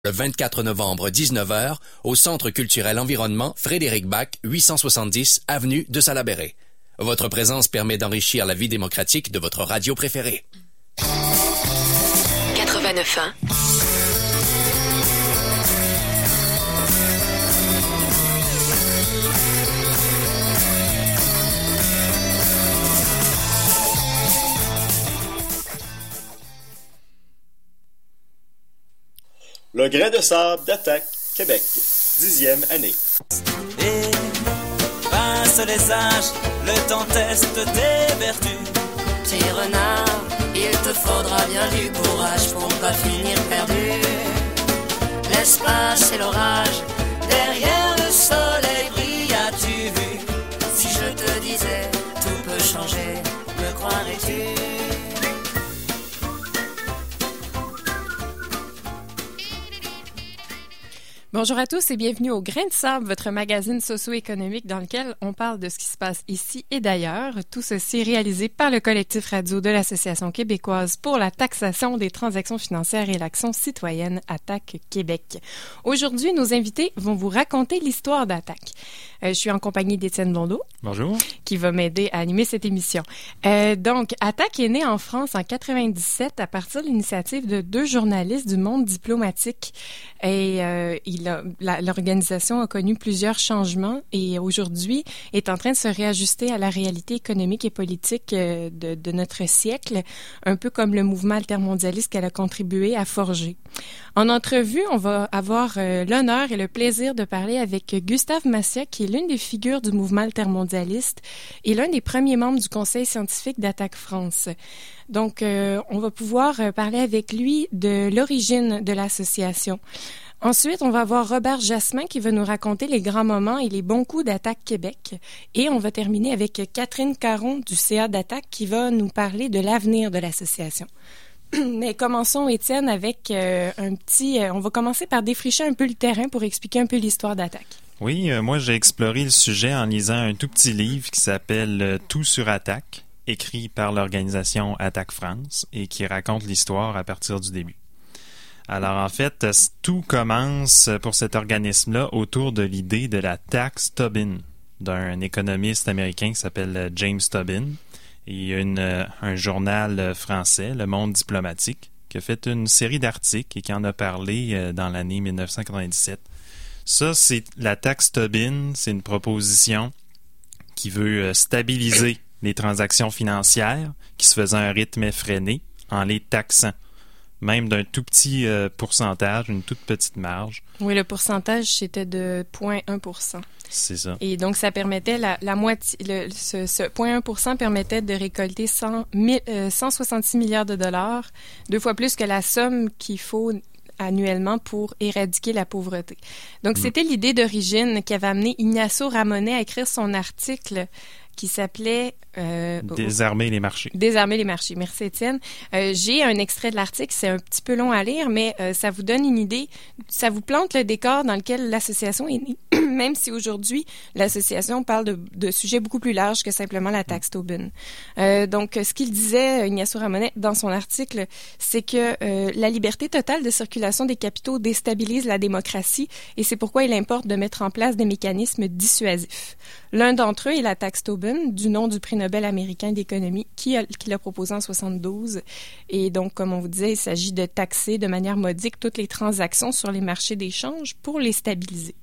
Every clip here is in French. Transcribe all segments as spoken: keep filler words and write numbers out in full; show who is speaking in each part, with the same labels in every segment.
Speaker 1: Le vingt-quatre novembre, dix-neuf heures, au Centre culturel environnement Frédéric Bach, huit cent soixante-dix, avenue de Salaberry. Votre présence permet d'enrichir la vie démocratique de votre radio préférée.
Speaker 2: quatre-vingt-neuf ans.
Speaker 3: Le grain de sable d'Attaque, Québec, dixième année.
Speaker 4: Et passe les âges, le temps teste tes vertus.
Speaker 5: Petit renard, il te faudra bien du courage pour ne pas finir perdu. L'espace et l'orage, derrière le soleil brille, as-tu vu? Si je te disais, tout peut changer, me croirais-tu?
Speaker 6: Bonjour à tous et bienvenue au Grain de sable, votre magazine socio-économique dans lequel on parle de ce qui se passe ici et d'ailleurs. Tout ceci réalisé par le collectif radio de l'Association québécoise pour la taxation des transactions financières et l'action citoyenne Attaque Québec. Aujourd'hui, nos invités vont vous raconter l'histoire d'Attaque. Euh, je suis en compagnie d'Étienne Blondeau.
Speaker 7: Bonjour. Qui
Speaker 6: va m'aider à animer cette émission. Euh, donc, Attaque est né en France en quatre-vingt-dix-sept à partir de l'initiative de deux journalistes du monde diplomatique. Et euh, il a, la, l'organisation a connu plusieurs changements et aujourd'hui est en train de se réajuster à la réalité économique et politique euh, de, de notre siècle, un peu comme le mouvement altermondialiste qu'elle a contribué à forger. En entrevue, on va avoir euh, l'honneur et le plaisir de parler avec Gustave Massia, qui est l'une des figures du mouvement altermondialiste et l'un des premiers membres du conseil scientifique d'Attaque France. Donc, euh, on va pouvoir euh, parler avec lui de l'origine de l'association. Ensuite, on va avoir Robert Jasmin qui va nous raconter les grands moments et les bons coups d'Attaque Québec. Et on va terminer avec Catherine Caron du C A d'Attaque qui va nous parler de l'avenir de l'association. Mais commençons, Étienne, avec euh, un petit... Euh, on va commencer par défricher un peu le terrain pour expliquer un peu l'histoire d'Attaque.
Speaker 7: Oui, euh, moi j'ai exploré le sujet en lisant un tout petit livre qui s'appelle euh, « Tout sur Attaque », écrit par l'organisation Attaque France et qui raconte l'histoire à partir du début. Alors en fait, tout commence pour cet organisme-là autour de l'idée de la taxe Tobin d'un économiste américain qui s'appelle James Tobin. Et il y a une, un journal français, Le Monde diplomatique, qui a fait une série d'articles et qui en a parlé dans l'année dix-neuf cent quatre-vingt-dix-sept. Ça, c'est la taxe Tobin, c'est une proposition qui veut stabiliser les transactions financières qui se faisaient à un rythme effréné en les taxant, même d'un tout petit euh, pourcentage, une toute petite marge.
Speaker 6: Oui, le pourcentage, c'était de zéro virgule un pour cent.
Speaker 7: C'est ça.
Speaker 6: Et donc, ça permettait, la, la moitié, le, ce, ce zéro virgule un pour cent permettait de récolter cent, mille, euh, cent soixante-six milliards de dollars, deux fois plus que la somme qu'il faut annuellement pour éradiquer la pauvreté. Donc, mmh. c'était l'idée d'origine qui avait amené Ignacio Ramonet à écrire son article qui s'appelait... Euh,
Speaker 7: Désarmer les marchés.
Speaker 6: Désarmer les marchés. Merci, Étienne. Euh, j'ai un extrait de l'article, c'est un petit peu long à lire, mais euh, ça vous donne une idée, ça vous plante le décor dans lequel l'association est née, même si aujourd'hui, l'association parle de, de sujets beaucoup plus larges que simplement la taxe Tobin. Euh, donc, ce qu'il disait, Ignacio Ramonet, dans son article, c'est que euh, la liberté totale de circulation des capitaux déstabilise la démocratie et c'est pourquoi il importe de mettre en place des mécanismes dissuasifs. L'un d'entre eux est la taxe Tobin, du nom du prix Nobel américain d'économie qui, a, qui l'a proposé en soixante-douze. Et donc, comme on vous disait, il s'agit de taxer de manière modique toutes les transactions sur les marchés d'échange pour les stabiliser.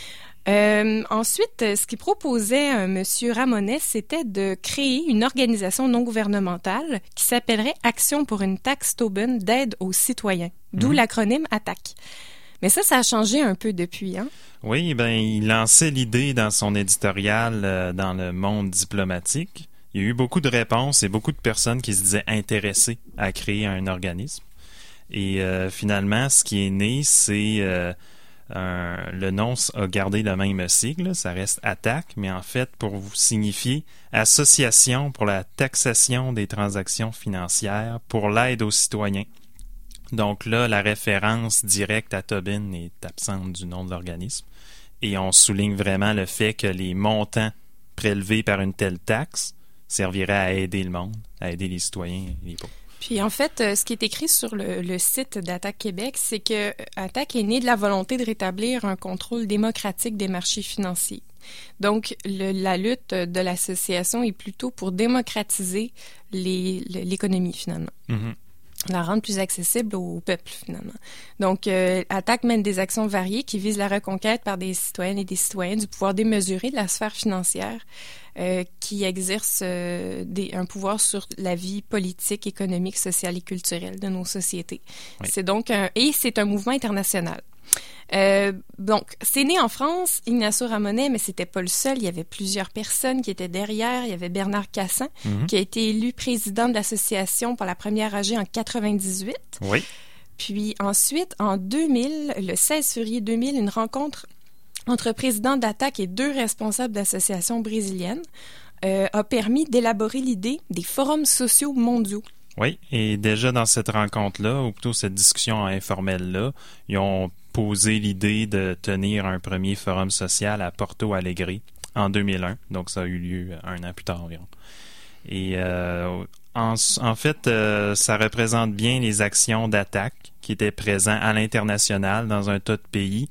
Speaker 6: Euh, ensuite, ce qu'il proposait euh, M. Ramonet, c'était de créer une organisation non gouvernementale qui s'appellerait Action pour une taxe Tobin d'aide aux citoyens, d'où mmh. l'acronyme ATTAC. Mais ça, ça a changé un peu depuis, hein?
Speaker 7: Oui, ben il lançait l'idée dans son éditorial euh, dans le monde diplomatique. Il y a eu beaucoup de réponses et beaucoup de personnes qui se disaient intéressées à créer un organisme. Et euh, finalement, ce qui est né, c'est... Euh, un, le nom a gardé le même sigle, ça reste ATTAC, mais en fait, pour vous signifier Association pour la taxation des transactions financières pour l'aide aux citoyens. Donc là, la référence directe à Tobin est absente du nom de l'organisme. Et on souligne vraiment le fait que les montants prélevés par une telle taxe serviraient à aider le monde, à aider les citoyens et les pauvres.
Speaker 6: Puis en fait, euh, ce qui est écrit sur le, le site d'Attaque Québec, c'est que euh, Attaque est né de la volonté de rétablir un contrôle démocratique des marchés financiers. Donc, le, la lutte de l'association est plutôt pour démocratiser les, l'économie, finalement. Mm-hmm. La rendre plus accessible au peuple, finalement. Donc, euh, Attaque mène des actions variées qui visent la reconquête par des citoyennes et des citoyens du pouvoir démesuré de la sphère financière euh, qui exerce euh, des, un pouvoir sur la vie politique, économique, sociale et culturelle de nos sociétés. Oui. C'est donc un... Et c'est un mouvement international. Euh, donc, c'est né en France, Ignacio Ramonet, mais c'était pas le seul. Il y avait plusieurs personnes qui étaient derrière. Il y avait Bernard Cassin, mm-hmm. qui a été élu président de l'association pour la première A G en quatre-vingt-dix-huit.
Speaker 7: Oui.
Speaker 6: Puis ensuite, en deux mille, le seize février deux mille, une rencontre entre président d'Attaque et deux responsables d'associations brésiliennes euh, a permis d'élaborer l'idée des forums sociaux mondiaux.
Speaker 7: Oui, et déjà dans cette rencontre-là, ou plutôt cette discussion informelle-là, ils ont posé l'idée de tenir un premier forum social à Porto Alegre en deux mille un. Donc, ça a eu lieu un an plus tard environ. Et euh, en, en fait, euh, ça représente bien les actions d'Attaque qui étaient présentes à l'international dans un tas de pays.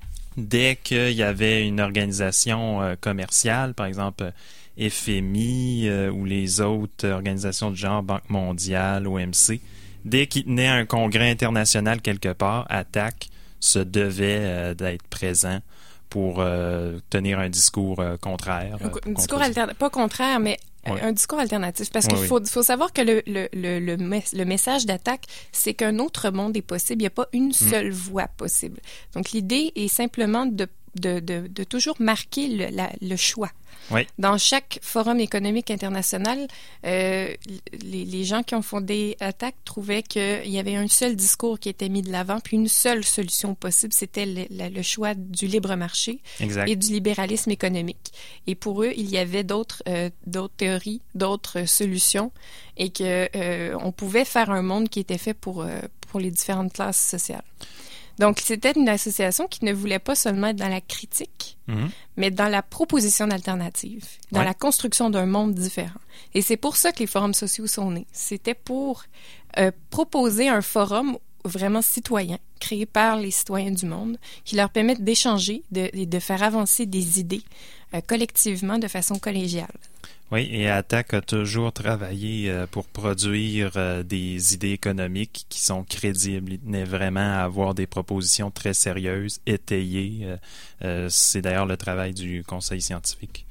Speaker 7: Dès qu'il y avait une organisation euh, commerciale, par exemple F M I euh, ou les autres organisations du genre Banque mondiale, O M C, dès qu'il tenait un congrès international quelque part, Attaque se devait euh, d'être présent pour euh, tenir un discours euh, contraire.
Speaker 6: Un, un discours alternatif, pas contraire, mais oui. un discours alternatif. Parce oui, qu'il faut, oui. faut savoir que le, le, le, le, le message d'Attaque, c'est qu'un autre monde est possible. Il n'y a pas une seule mm. voie possible. Donc, l'idée est simplement de, de, de, de toujours marquer le, la, le choix. Oui. Dans chaque forum économique international, euh, les, les gens qui ont fondé Attaque trouvaient qu'il y avait un seul discours qui était mis de l'avant, puis une seule solution possible, c'était le, le, le choix du libre marché exact. Et du libéralisme économique. Et pour eux, il y avait d'autres, euh, d'autres théories, d'autres solutions, et que euh, on pouvait faire un monde qui était fait pour, euh, pour les différentes classes sociales. Donc, c'était une association qui ne voulait pas seulement être dans la critique, mm-hmm. mais dans la proposition d'alternatives, dans ouais. la construction d'un monde différent. Et c'est pour ça que les forums sociaux sont nés. C'était pour euh, proposer un forum vraiment citoyen, créé par les citoyens du monde, qui leur permette d'échanger, de, de faire avancer des idées euh, collectivement de façon collégiale.
Speaker 7: Oui, et Attaque a toujours travaillé euh, pour produire euh, des idées économiques qui sont crédibles. Il tenait vraiment à avoir des propositions très sérieuses, étayées. Euh, euh, c'est d'ailleurs le travail du conseil scientifique.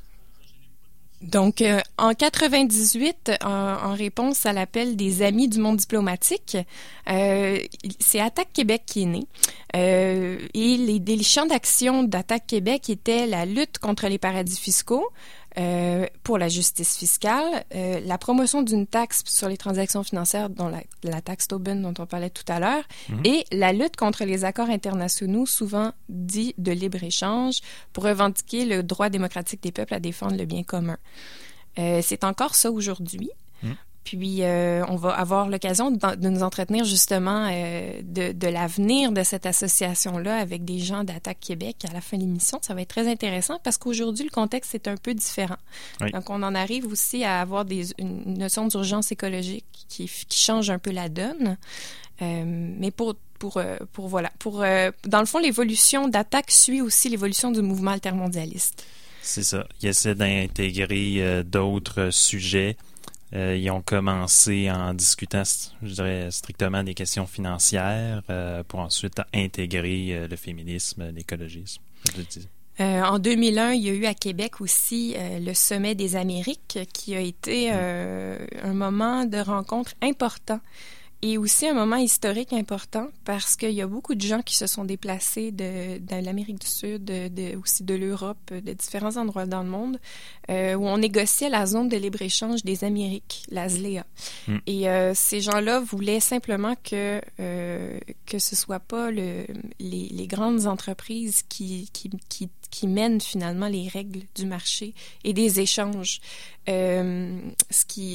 Speaker 6: Donc, euh, en quatre-vingt-dix-huit, en, en réponse à l'appel des Amis du monde diplomatique, euh, c'est Attaque Québec qui est né. Euh, et les, les champs d'action d'Attaque Québec étaient la lutte contre les paradis fiscaux, Euh, pour la justice fiscale, euh, la promotion d'une taxe sur les transactions financières, dont la, la taxe Tobin dont on parlait tout à l'heure, mmh. et la lutte contre les accords internationaux, souvent dits de libre-échange, pour revendiquer le droit démocratique des peuples à défendre le bien commun. Euh, c'est encore ça aujourd'hui. Mmh. Puis, euh, on va avoir l'occasion de, de nous entretenir justement euh, de, de l'avenir de cette association-là avec des gens d'Attaque Québec à la fin de l'émission. Ça va être très intéressant parce qu'aujourd'hui, le contexte est un peu différent. Oui. Donc, on en arrive aussi à avoir des, une notion d'urgence écologique qui, qui change un peu la donne. Euh, mais pour... Pour, euh, pour voilà, pour euh, dans le fond, l'évolution d'Attaque suit aussi l'évolution du mouvement altermondialiste.
Speaker 7: C'est ça. Il essaie d'intégrer euh, d'autres sujets. Euh, ils ont commencé en discutant, je dirais, strictement des questions financières euh, pour ensuite intégrer euh, le féminisme, l'écologisme, je le disais.
Speaker 6: Euh, en deux mille un, il y a eu à Québec aussi euh, le Sommet des Amériques qui a été euh, un moment de rencontre important et aussi un moment historique important parce qu'il y a beaucoup de gens qui se sont déplacés de, de l'Amérique du Sud, de, de, aussi de l'Europe, de différents endroits dans le monde, euh, où on négociait la zone de libre-échange des Amériques, la Z L E A. Mm. Et euh, ces gens-là voulaient simplement que euh, que ce soit pas le, les, les grandes entreprises qui, qui, qui, qui mènent finalement les règles du marché et des échanges. Euh, ce qui... Ce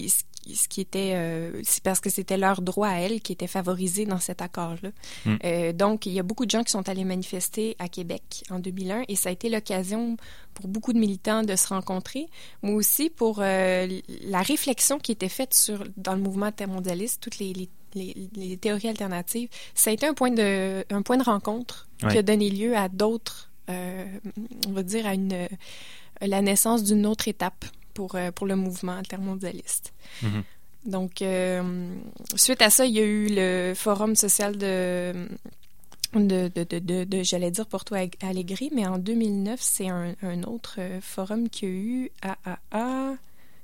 Speaker 6: ce qui était, euh, c'est parce que c'était leur droit à elles qui était favorisé dans cet accord-là. Mm. Euh, donc, il y a beaucoup de gens qui sont allés manifester à Québec en deux mille un et ça a été l'occasion pour beaucoup de militants de se rencontrer, mais aussi pour euh, la réflexion qui était faite sur, dans le mouvement altermondialiste, toutes les, les, les, les théories alternatives. Ça a été un point de, un point de rencontre ouais. qui a donné lieu à d'autres, euh, on va dire, à une, la naissance d'une autre étape pour, pour le mouvement altermondialiste. Mm-hmm. Donc, euh, suite à ça, il y a eu le Forum social de... De, de, de, de, de, j'allais dire Porto Alegre, mais en deux mille neuf, c'est un, un autre euh, forum qu'il y a eu à, à, à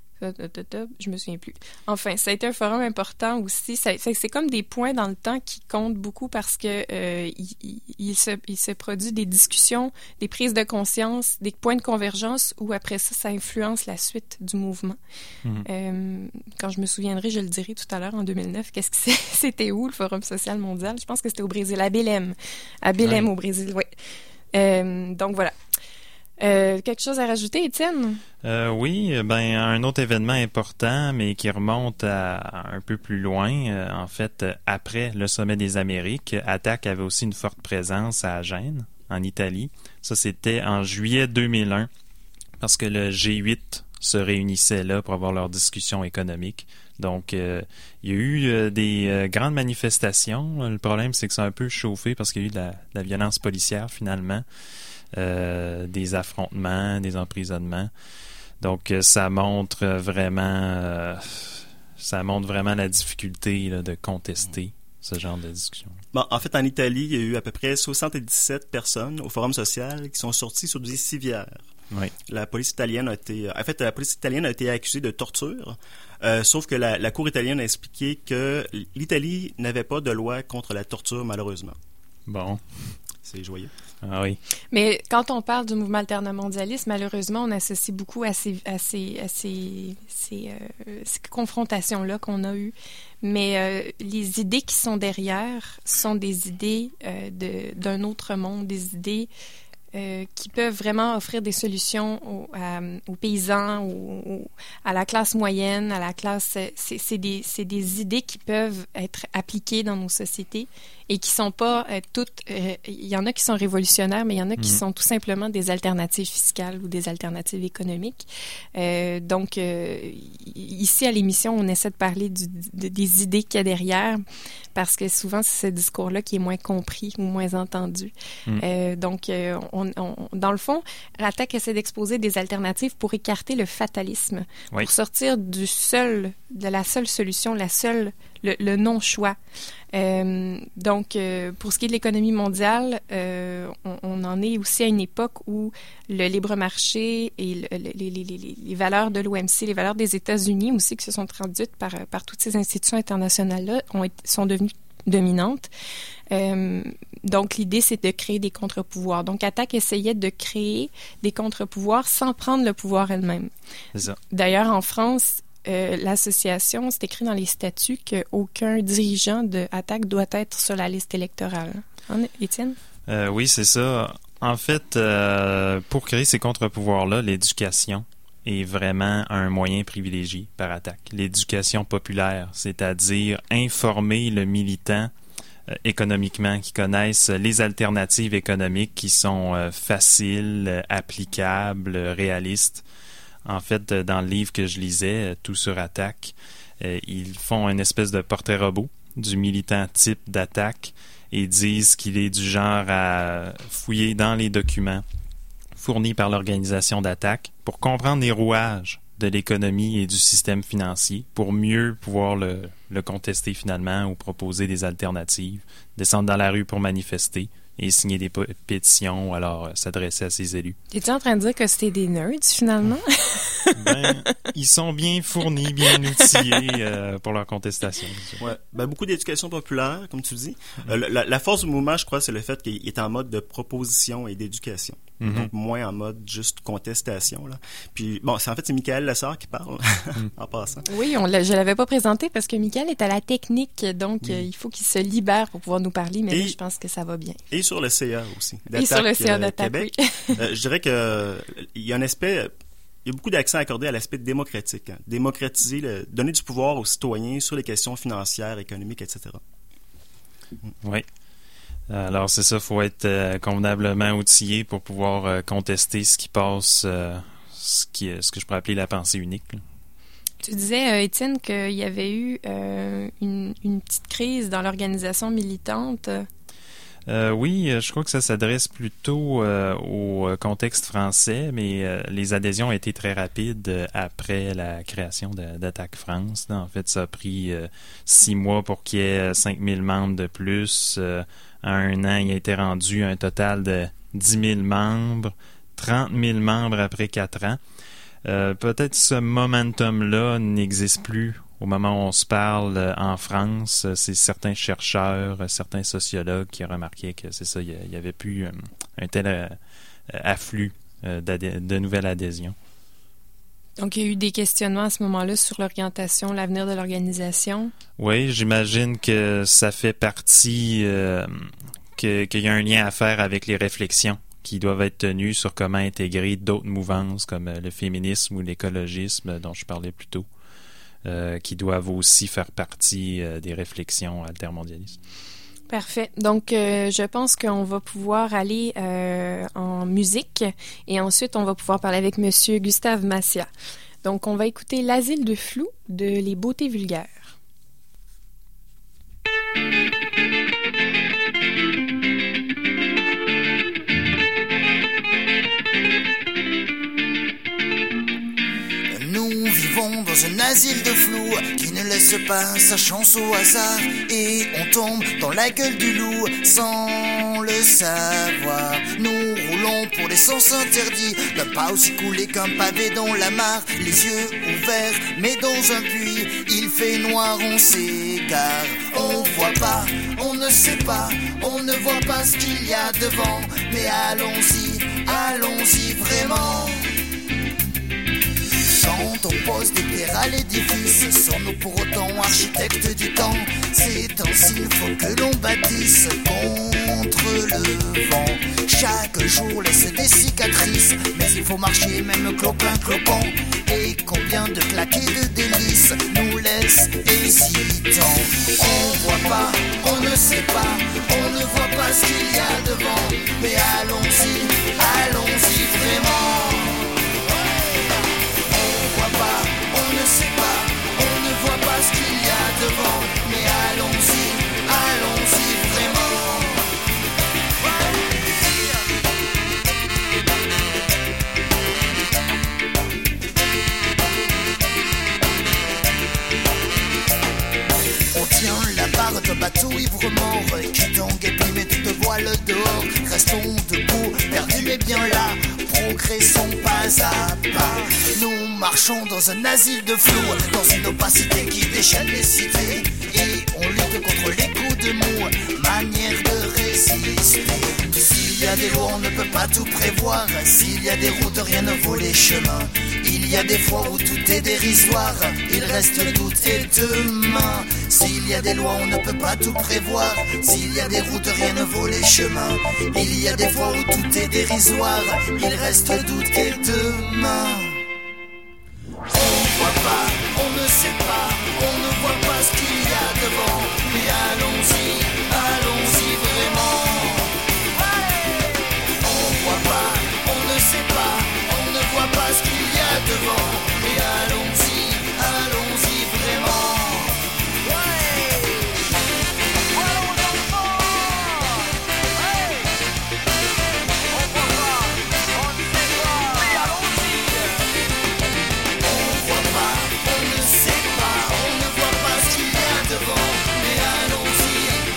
Speaker 6: je me souviens plus. Enfin, ça a été un forum important aussi. Ça, ça, c'est comme des points dans le temps qui comptent beaucoup parce que euh, il, il, il, se, il se produit des discussions, des prises de conscience, des points de convergence où après ça, ça influence la suite du mouvement. Mmh. Euh, quand je me souviendrai, je le dirai tout à l'heure, en deux mille neuf, qu'est-ce que c'est? C'était où le Forum social mondial? Je pense que c'était au Brésil, à Belém. À Belém, ouais. Au Brésil, oui. Euh, donc voilà. Euh, quelque chose à rajouter, Étienne?
Speaker 7: Euh, oui, ben un autre événement important, mais qui remonte à un peu plus loin. Euh, en fait, après le sommet des Amériques, ATTAC avait aussi une forte présence à Gênes, en Italie. Ça, c'était en juillet deux mille un, parce que le G huit se réunissait là pour avoir leur discussion économique. Donc, euh, il y a eu euh, des euh, grandes manifestations. Le problème, c'est que ça a un peu chauffé parce qu'il y a eu de la, de la violence policière, finalement. Euh, des affrontements, des emprisonnements. Donc, euh, ça montre vraiment euh, ça montre vraiment la difficulté là, de contester ce genre de discussion.
Speaker 3: Bon, en fait, en Italie, il y a eu à peu près soixante-dix-sept personnes au Forum social qui sont sorties sur des civières.
Speaker 7: Oui.
Speaker 3: La police italienne a été... En fait, la police italienne a été accusée de torture, euh, sauf que la, la Cour italienne a expliqué que l'Italie n'avait pas de loi contre la torture, malheureusement.
Speaker 7: Bon.
Speaker 3: C'est joyeux.
Speaker 7: Ah oui.
Speaker 6: Mais quand on parle du mouvement altermondialiste, malheureusement, on associe beaucoup à ces, à ces, à ces, ces, euh, ces confrontations-là qu'on a eues. Mais euh, les idées qui sont derrière sont des idées euh, de, d'un autre monde, des idées euh, qui peuvent vraiment offrir des solutions aux, à, aux paysans, aux, aux, à la classe moyenne, à la classe... C'est, c'est, des, c'est des idées qui peuvent être appliquées dans nos sociétés et qui sont pas euh, toutes... Il euh, y en a qui sont révolutionnaires, mais il y en a qui mmh. sont tout simplement des alternatives fiscales ou des alternatives économiques. Euh, donc, euh, ici, à l'émission, on essaie de parler du, de, des idées qu'il y a derrière, parce que souvent, c'est ce discours-là qui est moins compris ou moins entendu. Mmh. Euh, donc, euh, on, on, dans le fond, ATTAC essaie d'exposer des alternatives pour écarter le fatalisme, oui. pour sortir du seul, de la seule solution, la seule, le, le non-choix. Euh, donc, euh, pour ce qui est de l'économie mondiale, euh, on, on en est aussi à une époque où le libre marché et le, le, les, les, les, les valeurs de l'O M C, les valeurs des États-Unis aussi, qui se sont traduites par, par toutes ces institutions internationales-là, ont, sont devenues dominantes. Euh, donc, l'idée, c'est de créer des contre-pouvoirs. Donc, ATTAC essayait de créer des contre-pouvoirs sans prendre le pouvoir elle-même.
Speaker 7: C'est ça.
Speaker 6: D'ailleurs, en France, Euh, l'association, c'est écrit dans les statuts qu'aucun dirigeant de ATTAC doit être sur la liste électorale. Hein, Étienne?
Speaker 7: Euh, oui, c'est ça. En fait, euh, pour créer ces contre-pouvoirs-là, l'éducation est vraiment un moyen privilégié par ATTAC. L'éducation populaire, c'est-à-dire informer le militant euh, économiquement, qui connaissent les alternatives économiques qui sont euh, faciles, applicables, réalistes. En fait, dans le livre que je lisais, Tout sur ATTAC, euh, ils font une espèce de portrait robot du militant type d'ATTAC et disent qu'il est du genre à fouiller dans les documents fournis par l'organisation d'ATTAC pour comprendre les rouages de l'économie et du système financier pour mieux pouvoir le, le contester finalement ou proposer des alternatives, descendre dans la rue pour manifester et signer des pétitions ou alors euh, s'adresser à ses élus.
Speaker 6: Es-tu en train de dire que c'était des nerds, finalement?
Speaker 7: Ben, ils sont bien fournis, bien outillés euh, pour leur contestation.
Speaker 3: Ouais. Ben, beaucoup d'éducation populaire, comme tu dis. Mm-hmm. Euh, la, la force du mouvement, je crois, c'est le fait qu'il est en mode de proposition et d'éducation. Mm-hmm. Donc, moins en mode juste contestation. Là. Puis, bon, c'est en fait, c'est Michael Lessard qui parle, mm. en passant.
Speaker 6: Oui, on l'a, je ne l'avais pas présenté parce que Michael est à la technique, donc oui. euh, il faut qu'il se libère pour pouvoir nous parler, mais et, là, je pense que ça va bien.
Speaker 3: Et sur le C A aussi.
Speaker 6: Et sur le C A d'ATTAC,
Speaker 3: Québec.
Speaker 6: oui.
Speaker 3: euh, je dirais que il y a un aspect... Il il y a beaucoup d'accent accordé à l'aspect démocratique. Hein. Démocratiser, le, donner du pouvoir aux citoyens sur les questions financières, économiques, et cetera.
Speaker 7: Oui. Alors, c'est ça, il faut être euh, convenablement outillé pour pouvoir euh, contester ce qui passe, euh, ce, qui, ce que je pourrais appeler la pensée unique. Là.
Speaker 6: Tu disais, euh, Étienne, qu'il y avait eu euh, une, une petite crise dans l'organisation militante.
Speaker 7: Euh, oui, je crois que ça s'adresse plutôt euh, au contexte français, mais euh, les adhésions ont été très rapides euh, après la création de, d'Attaque France. En fait, ça a pris euh, six mois pour qu'il y ait cinq mille membres de plus. Euh, en un an, il a été rendu un total de dix mille membres, trente mille membres après quatre ans. Euh, peut-être ce momentum-là n'existe plus au moment où on se parle euh, en France. C'est certains chercheurs, euh, certains sociologues qui ont remarqué que c'est ça, il n'y avait plus euh, un tel euh, afflux euh, de nouvelles adhésions.
Speaker 6: Donc, il y a eu des questionnements à ce moment-là sur l'orientation, l'avenir de l'organisation.
Speaker 7: Oui, j'imagine que ça fait partie, euh, que, qu'il y a un lien à faire avec les réflexions qui doivent être tenues sur comment intégrer d'autres mouvances comme le féminisme ou l'écologisme dont je parlais plus tôt, euh, qui doivent aussi faire partie euh, des réflexions altermondialistes.
Speaker 6: Parfait. Donc, euh, je pense qu'on va pouvoir aller euh, en musique et ensuite, on va pouvoir parler avec Monsieur Gustave Massia. Donc, on va écouter L'Asile de Flou de Les Beautés vulgaires.
Speaker 2: Nous vivons dans un asile de flou qui ne laisse pas sa chance au hasard et on tombe dans la gueule du loup sans le savoir. Nous roulons pour des sens interdits, d'un pas aussi coulé qu'un pavé dans la mare, les yeux ouverts mais dans un puits, il fait noir, on s'égare. On voit pas, on ne sait pas, on ne voit pas ce qu'il y a devant, mais allons-y, allons-y vraiment. Quand on pose des pierres à l'édifice, sommes-nous pour autant architectes du temps? C'est ainsi, il faut que l'on bâtisse contre le vent. Chaque jour laisse des cicatrices, mais il faut marcher même clopin clopant. Et combien de claquets de délices nous laissent hésitants. On voit pas, on ne sait pas, on ne voit pas ce qu'il y a devant, mais allons-y, allons-y vraiment. On ne sait pas, on ne voit pas ce qu'il y a devant, mais allons-y, allons-y vraiment. On tient la barre d'un bateau ivre-mort qui tangue et puis met toute voile dehors. Restons debout, perdus mais bien là, progressons pas à pas. Nous marchons dans un asile de flou, dans une opacité qui déchaîne les cités, et on lutte contre les coups de mou, manière de résister. S'il y a des lois, on ne peut pas tout prévoir. S'il y a des routes, rien ne vaut les chemins. Il y a des fois où tout est dérisoire, il reste le doute et demain. S'il y a des lois, on ne peut pas tout prévoir. S'il y a des routes, rien ne vaut les chemins. Il y a des fois où tout est dérisoire, il reste le doute et demain. On voit pas, on ne sait pas, on ne voit pas ce qu'il y a devant, mais allons-y, allons-y vraiment. On voit pas, on ne sait pas, on ne voit pas ce qu'il y a devant, mais allons-y, allons-y vraiment. Allons-y,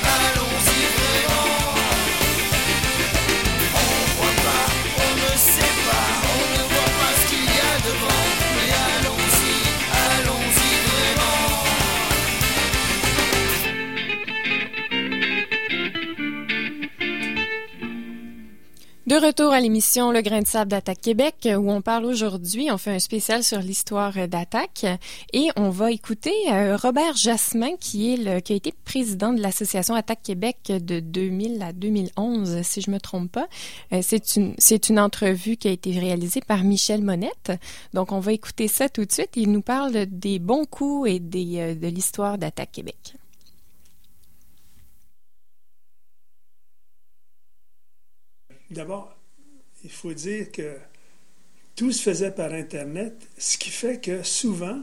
Speaker 6: De retour à l'émission Le Grain de sable d'Attaque Québec, où on parle aujourd'hui, on fait un spécial sur l'histoire d'Attaque, et on va écouter euh, Robert Jasmin, qui est le, qui a été président de l'association Attaque Québec de deux mille à deux mille onze, si je me trompe pas. Euh, c'est une c'est une entrevue qui a été réalisée par Michel Monette. Donc on va écouter ça tout de suite. Il nous parle des bons coups et des euh, de l'histoire d'Attaque Québec.
Speaker 8: D'abord, il faut dire que tout se faisait par Internet, ce qui fait que souvent,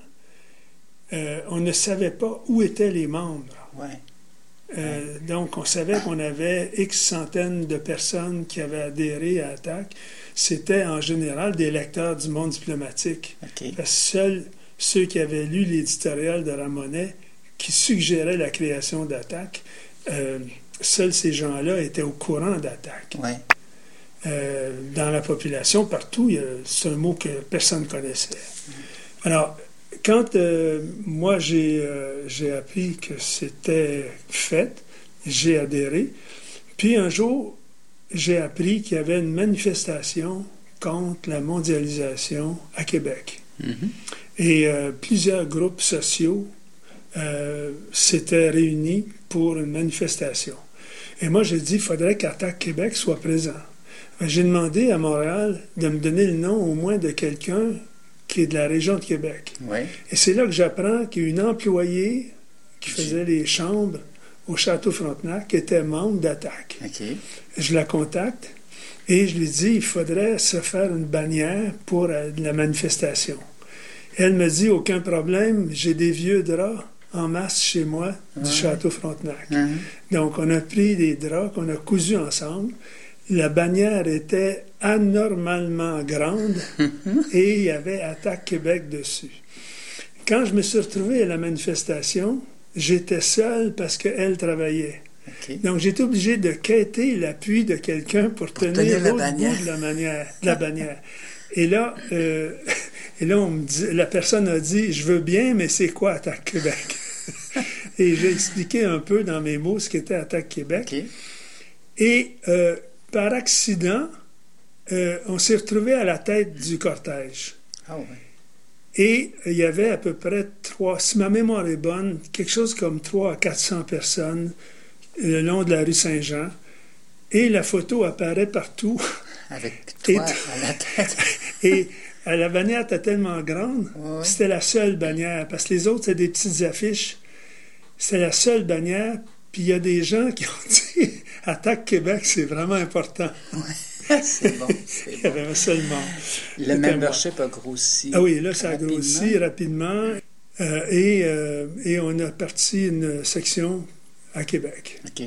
Speaker 8: euh, on ne savait pas où étaient les membres.
Speaker 9: Ouais.
Speaker 8: Euh, donc, on savait qu'on avait X centaines de personnes qui avaient adhéré à Attaque. C'était en général des lecteurs du monde diplomatique.
Speaker 9: Okay.
Speaker 8: Parce que seuls ceux qui avaient lu l'éditorial de Ramonet qui suggérait la création d'Attaque, euh, seuls ces gens-là étaient au courant d'Attaque.
Speaker 9: Ouais.
Speaker 8: Euh, dans la population, partout, il y a, c'est un mot que personne ne connaissait. Alors, quand euh, moi j'ai, euh, j'ai appris que c'était fait, j'ai adhéré. Puis un jour, j'ai appris qu'il y avait une manifestation contre la mondialisation à Québec.
Speaker 9: Mm-hmm.
Speaker 8: Et euh, plusieurs groupes sociaux euh, s'étaient réunis pour une manifestation. Et moi, j'ai dit, il faudrait qu'Attaque Québec soit présent. J'ai demandé à Montréal de me donner le nom au moins de quelqu'un qui est de la région de Québec.
Speaker 9: Ouais.
Speaker 8: Et c'est là que j'apprends qu'il y a une employée qui faisait les chambres au Château Frontenac qui était membre d'Attaque.
Speaker 9: Okay.
Speaker 8: Je la contacte et je lui dis il faudrait se faire une bannière pour euh, la manifestation. Elle me dit aucun problème, j'ai des vieux draps en masse chez moi du
Speaker 9: Ouais.
Speaker 8: Château Frontenac.
Speaker 9: Ouais.
Speaker 8: Donc on a pris des draps qu'on a cousus ensemble. La bannière était anormalement grande et il y avait Attaque Québec dessus. Quand je me suis retrouvé à la manifestation, j'étais seul parce qu'elle travaillait.
Speaker 9: Okay.
Speaker 8: Donc j'étais obligé de quêter l'appui de quelqu'un pour,
Speaker 9: Pour
Speaker 8: tenir,
Speaker 9: tenir la
Speaker 8: l'autre
Speaker 9: bannière.
Speaker 8: bout de la, manière, de la bannière. Et là, euh, et là on me dit, la personne a dit « Je veux bien, mais c'est quoi Attaque Québec? » Et j'ai expliqué un peu dans mes mots ce qu'était Attaque Québec.
Speaker 9: Okay.
Speaker 8: Et euh, par accident, euh, on s'est retrouvé à la tête du cortège.
Speaker 9: Ah ouais.
Speaker 8: Et il y avait à peu près trois, si ma mémoire est bonne, quelque chose comme trois à quatre cents personnes le long de la rue Saint-Jean. Et la photo apparaît partout.
Speaker 9: Avec
Speaker 8: Et
Speaker 9: toi
Speaker 8: t-
Speaker 9: à la tête.
Speaker 8: Et euh, la bannière était tellement grande,
Speaker 9: Ouais, ouais.
Speaker 8: c'était la seule bannière, parce que les autres, c'est des petites affiches. C'était la seule bannière, puis il y a des gens qui ont dit « Attaque Québec, c'est vraiment important. »
Speaker 9: C'est bon, c'est
Speaker 8: Il y
Speaker 9: bon.
Speaker 8: avait un seul membre.
Speaker 9: Le
Speaker 8: C'était
Speaker 9: membership a grossi.
Speaker 8: Ah oui, là, ça a
Speaker 9: rapidement.
Speaker 8: grossi rapidement. Euh, et, euh, et on a parti une section à Québec.
Speaker 9: OK.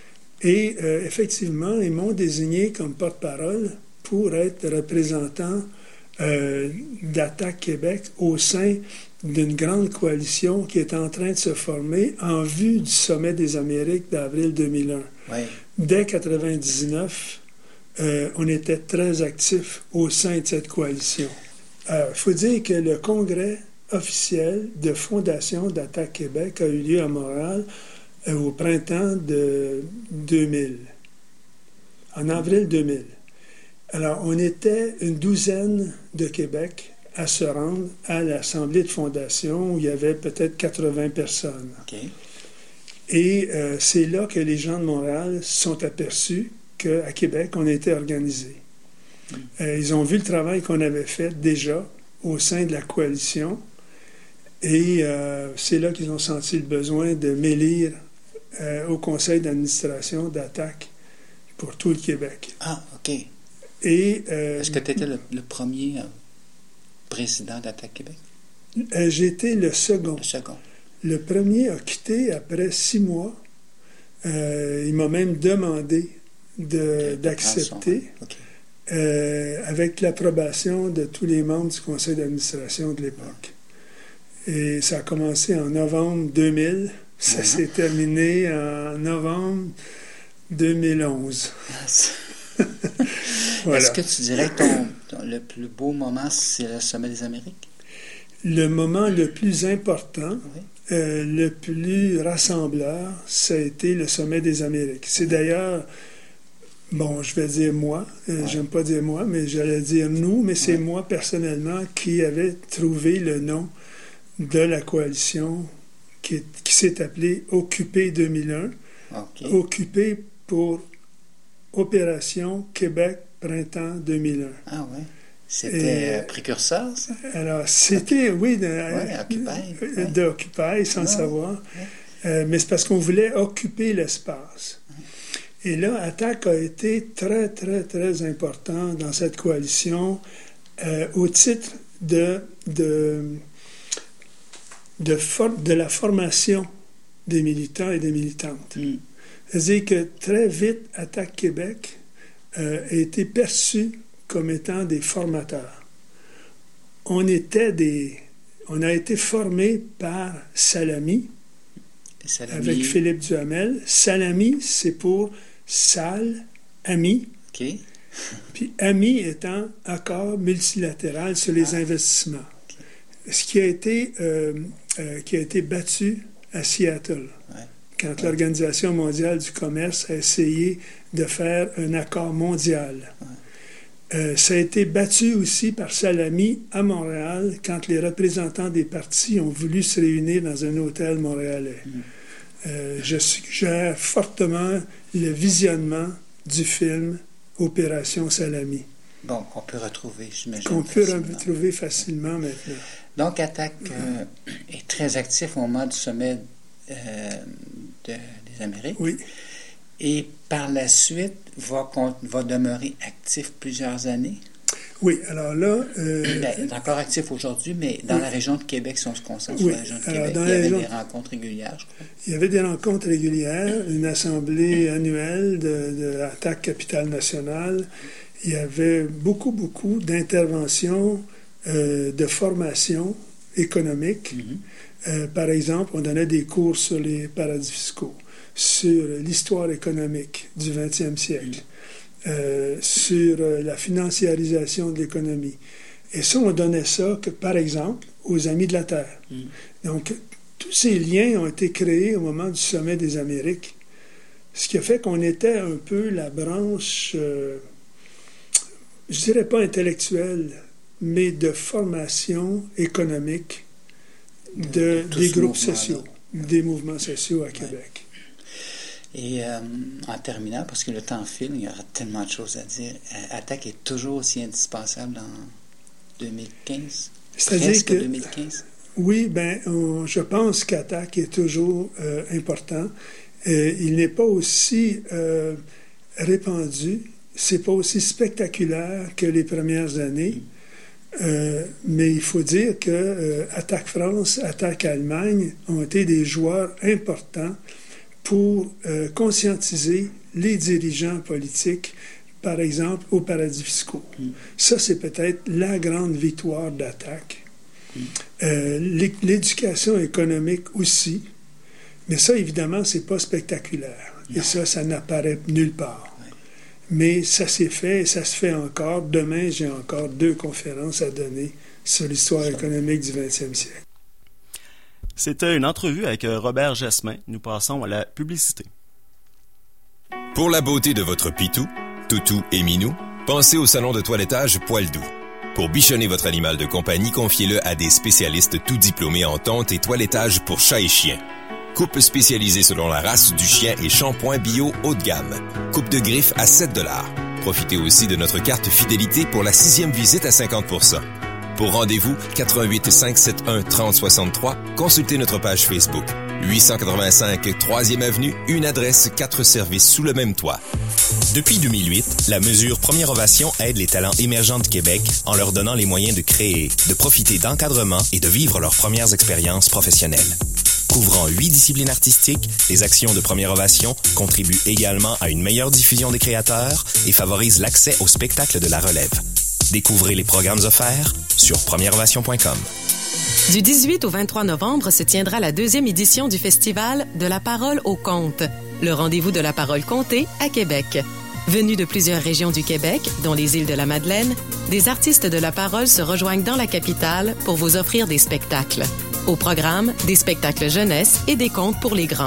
Speaker 8: Et euh, effectivement, ils m'ont désigné comme porte-parole pour être représentant euh, d'Attaque Québec au sein d'une grande coalition qui est en train de se former en vue du sommet des Amériques d'avril deux mille un.
Speaker 9: Ouais.
Speaker 8: Dès mille neuf cent quatre-vingt-dix-neuf, euh, on était très actifs au sein de cette coalition. Il faut dire que le congrès officiel de fondation d'Attaque Québec a eu lieu à Montréal euh, au printemps de deux mille, en avril deux mille. Alors, on était une douzaine de Québec à se rendre à l'Assemblée de fondation où il y avait peut-être quatre-vingts personnes.
Speaker 9: OK.
Speaker 8: Et euh, c'est là que les gens de Montréal se sont aperçus qu'à Québec, on était organisé. Euh, ils ont vu le travail qu'on avait fait déjà au sein de la coalition et euh, c'est là qu'ils ont senti le besoin de m'élire euh, au conseil d'administration d'Attaque pour tout le Québec.
Speaker 9: Ah, OK.
Speaker 8: Et euh,
Speaker 9: Est-ce que tu étais le, le premier euh, président d'Attaque Québec?
Speaker 8: euh, j'ai été le second.
Speaker 9: Le second.
Speaker 8: Le premier a quitté après six mois. Euh, il m'a même demandé de,
Speaker 9: Ok,
Speaker 8: d'accepter
Speaker 9: OK.
Speaker 8: euh, avec l'approbation de tous les membres du conseil d'administration de l'époque. Et ça a commencé en novembre deux mille. Ça
Speaker 9: Mhm.
Speaker 8: s'est terminé en novembre deux mille onze. Voilà.
Speaker 9: Est-ce que tu dirais que ton, ton- le plus beau moment, c'est le sommet des Amériques?
Speaker 8: Le moment le plus important,
Speaker 9: Oui.
Speaker 8: euh, le plus rassembleur, ça a été le sommet des Amériques. C'est d'ailleurs bon, je vais dire moi, euh,
Speaker 9: Ouais.
Speaker 8: j'aime pas dire moi, mais j'allais dire nous, mais c'est
Speaker 9: Ouais.
Speaker 8: moi personnellement qui avait trouvé le nom de la coalition qui, est- qui s'est appelée Occupé deux mille un.
Speaker 9: OK.
Speaker 8: Occupé pour Opération Québec Printemps deux mille un.
Speaker 9: Ah ouais. C'était
Speaker 8: Et-
Speaker 9: euh, précurseur, ça?
Speaker 8: Alors, c'était, oui, de,
Speaker 9: Ouais, Occupy,
Speaker 8: euh,
Speaker 9: ouais.
Speaker 8: de Occupy, sans
Speaker 9: Ouais,
Speaker 8: le savoir.
Speaker 9: ouais.
Speaker 8: Euh, mais c'est parce qu'on voulait occuper l'espace. Et là, Attaque a été très, très, très important dans cette coalition euh, au titre de, de, de, for- de la formation des militants et des militantes.
Speaker 9: Mm.
Speaker 8: C'est-à-dire que très vite, Attaque Québec euh, a été perçu comme étant des formateurs. On était des... On a été formés par Salami,
Speaker 9: Salami.
Speaker 8: avec Philippe Duhamel. Salami, c'est pour salle, ami,
Speaker 9: OK.
Speaker 8: puis ami étant accord multilatéral sur les
Speaker 9: Ah.
Speaker 8: investissements. Ce qui a été, euh, euh, qui a été battu à Seattle,
Speaker 9: Ouais.
Speaker 8: quand l'Organisation mondiale du commerce a essayé de faire un accord mondial. Euh, ça a été battu aussi par Salami à Montréal quand les représentants des partis ont voulu se réunir dans un hôtel montréalais.
Speaker 9: Mm.
Speaker 8: Euh, je suggère fortement le visionnement du film Opération Salami,
Speaker 9: Bon, qu'on peut retrouver, j'imagine.
Speaker 8: qu'on peut
Speaker 9: facilement.
Speaker 8: retrouver facilement maintenant.
Speaker 9: Donc, Attaque euh, est très actif au moment du sommet euh, de- des Amériques.
Speaker 8: Oui,
Speaker 9: Et par la suite, va, con- va demeurer actif plusieurs années.
Speaker 8: oui. Alors là, euh,
Speaker 9: Ben, il est encore actif aujourd'hui, mais dans
Speaker 8: Oui.
Speaker 9: la région de Québec, si on se concentre
Speaker 8: Oui.
Speaker 9: sur la région de
Speaker 8: Alors,
Speaker 9: Québec,
Speaker 8: dans
Speaker 9: il y
Speaker 8: la
Speaker 9: avait
Speaker 8: région-
Speaker 9: des rencontres régulières, je crois.
Speaker 8: il y avait des rencontres régulières, une assemblée annuelle de, de Attaque Capitale Nationale. Il y avait beaucoup, beaucoup d'interventions, euh, de formation économique.
Speaker 9: Mhm.
Speaker 8: Euh, par exemple, on donnait des cours sur les paradis fiscaux, sur l'histoire économique du vingtième siècle, euh, sur euh, la financiarisation de l'économie. Et ça, on donnait ça, que, par exemple, aux Amis de la Terre.
Speaker 9: Mm.
Speaker 8: Donc, tous ces liens ont été créés au moment du sommet des Amériques, ce qui a fait qu'on était un peu la branche, euh, je dirais pas intellectuelle, mais de formation économique de,
Speaker 9: De tout
Speaker 8: des
Speaker 9: ce
Speaker 8: groupes
Speaker 9: mouvement-là.
Speaker 8: sociaux, des mouvements sociaux à Québec.
Speaker 9: Et euh, en terminant, parce que le temps file, il y aura tellement de choses à dire, euh, Attaque est toujours aussi indispensable en deux mille quinze?
Speaker 8: C'est-à-dire
Speaker 9: Presque
Speaker 8: que-
Speaker 9: deux mille quinze?
Speaker 8: Oui, ben, on- je pense qu'Attaque est toujours euh, important. Euh, il n'est pas aussi euh, répandu, c'est pas aussi spectaculaire que les premières années. Euh, mais il faut dire que euh, Attaque France, Attaque Allemagne ont été des joueurs importants pour euh, conscientiser les dirigeants politiques, par exemple, aux paradis fiscaux.
Speaker 9: Mm.
Speaker 8: Ça, c'est peut-être la grande victoire d'Attaque. Euh, l'é- l'éducation économique aussi, mais ça, évidemment, c'est pas spectaculaire. Et ça, ça n'apparaît nulle part. Mais ça s'est fait et ça se fait encore. Demain, j'ai encore deux conférences à donner sur l'histoire économique du vingtième siècle.
Speaker 3: C'était une entrevue avec euh, Robert Jasmin. Nous passons à la publicité.
Speaker 10: Pour la beauté de votre pitou, toutou et minou, pensez au salon de toilettage Poil Doux. Pour bichonner votre animal de compagnie, confiez-le à des spécialistes tout diplômés en tonte et toilettage pour chat et chien. Coupe spécialisée selon la race du chien et shampoing bio haut de gamme. Coupe de griffes à sept dollars. Profitez aussi de notre carte fidélité pour la sixième visite à cinquante pour cent. Pour rendez-vous, quatre un huit, cinq sept un, trente soixante-trois, consultez notre page Facebook. huit cent quatre-vingt-cinq troisième Avenue, une adresse, quatre services sous le même toit.
Speaker 11: Depuis deux mille huit, la mesure Première Ovation aide les talents émergents de Québec en leur donnant les moyens de créer, de profiter d'encadrement et de vivre leurs premières expériences professionnelles. Couvrant huit disciplines artistiques, les actions de Première Ovation contribuent également à une meilleure diffusion des créateurs et favorisent l'accès au spectacle de la relève. Découvrez les programmes offerts sur première ovation point com.
Speaker 12: Du dix-huit au vingt-trois novembre se tiendra la deuxième édition du festival De la parole au conte, le rendez-vous de la parole contée à Québec. Venus de plusieurs régions du Québec, dont les îles de la Madeleine, des artistes de la parole se rejoignent dans la capitale pour vous offrir des spectacles. Au programme, des spectacles jeunesse et des contes pour les grands.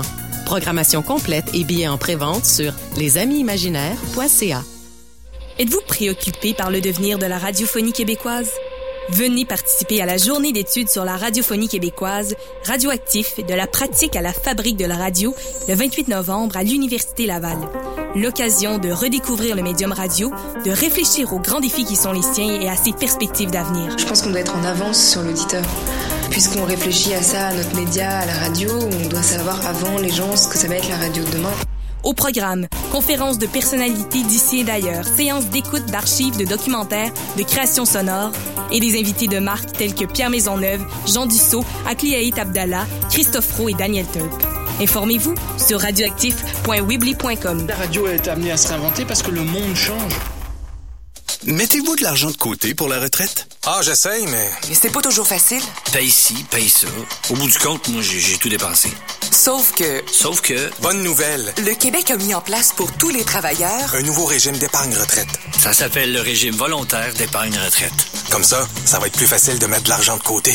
Speaker 12: Programmation complète et billets en pré-vente sur les amis imaginaires point c a.
Speaker 13: Êtes-vous préoccupé par le devenir de la radiophonie québécoise? Venez participer à la journée d'études sur la radiophonie québécoise, radioactif, de la pratique à la fabrique de la radio, le vingt-huit novembre à l'Université Laval. L'occasion de redécouvrir le médium radio, de réfléchir aux grands défis qui sont les siens et à ses perspectives d'avenir.
Speaker 14: Je pense qu'on doit être en avance sur l'auditeur. Puisqu'on réfléchit à ça, à notre média, à la radio, on doit savoir avant les gens ce que ça va être la radio de demain.
Speaker 13: Au programme, conférences de personnalités d'ici et d'ailleurs, séances d'écoute d'archives, de documentaires, de créations sonores et des invités de marque tels que Pierre Maisonneuve, Jean Dussault, Akli Haït Abdallah, Christophe Roux et Daniel Tulp. Informez-vous sur radioactif point weebly point com.
Speaker 15: La radio est amenée à se réinventer parce que le monde change.
Speaker 16: Mettez-vous de l'argent de côté pour la retraite?
Speaker 17: Ah, j'essaye, mais...
Speaker 18: Mais c'est pas toujours facile.
Speaker 17: Paye ci, paye ça. Au bout du compte, moi, j'ai, j'ai tout dépensé.
Speaker 18: Sauf que...
Speaker 17: Sauf que... Bonne nouvelle!
Speaker 18: Le Québec a mis en place pour tous les travailleurs...
Speaker 16: un nouveau régime d'épargne retraite.
Speaker 17: Ça s'appelle le régime volontaire d'épargne retraite.
Speaker 16: Comme ça, ça va être plus facile de mettre de l'argent de côté.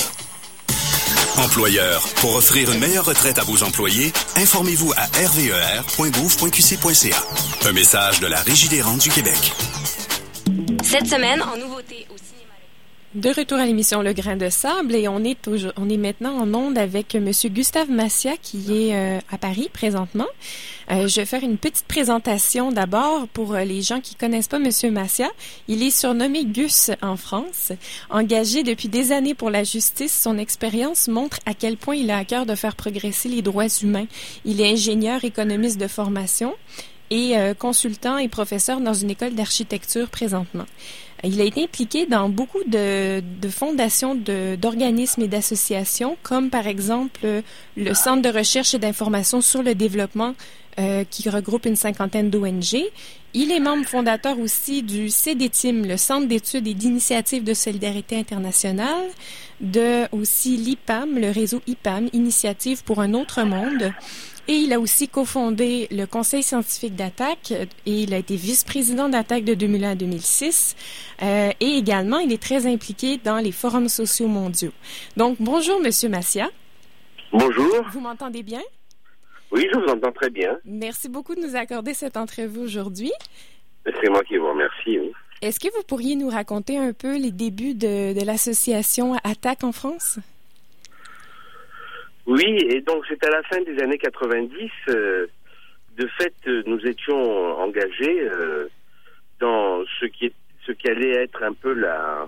Speaker 19: Employeurs, pour offrir une meilleure retraite à vos employés, informez-vous à r v e r point gouv point q c point c a. Un message de la Régie des rentes du Québec.
Speaker 13: Cette semaine, en nouveauté au cinéma.
Speaker 6: De retour à l'émission Le Grain de Sable et on est toujours, on est maintenant en onde avec Monsieur Gustave Massia qui est euh, à Paris présentement. Euh, je vais faire une petite présentation d'abord pour euh, les gens qui connaissent pas Monsieur Massia. Il est surnommé Gus en France. Engagé depuis des années pour la justice, son expérience montre à quel point il a à cœur de faire progresser les droits humains. Il est ingénieur économiste de formation et euh, consultant et professeur dans une école d'architecture présentement. Il a été impliqué dans beaucoup de, de fondations, de, d'organismes et d'associations, comme par exemple le Centre de recherche et d'information sur le développement euh, qui regroupe une cinquantaine d'O N G. Il est membre fondateur aussi du C D T I M, le Centre d'études et d'initiatives de solidarité internationale, de aussi l'I P A M, le réseau I P A M, Initiative pour un autre monde. Et il a aussi cofondé le Conseil scientifique d'Attaque et il a été vice-président d'Attaque de deux mille un à deux mille six. Euh, et également, il est très impliqué dans les forums sociaux mondiaux. Donc, bonjour, Monsieur Massia.
Speaker 20: Bonjour.
Speaker 6: Vous m'entendez bien?
Speaker 20: Oui, je vous entends très bien.
Speaker 6: Merci beaucoup de nous accorder cette entrevue aujourd'hui.
Speaker 20: C'est moi qui vous remercie, oui.
Speaker 6: Est-ce que vous pourriez nous raconter un peu les débuts de, de l'association Attaque en France?
Speaker 20: Oui, et donc c'est à la fin des années quatre-vingt-dix. Euh, de fait, nous étions engagés euh, dans ce qui est, ce qui allait être un peu la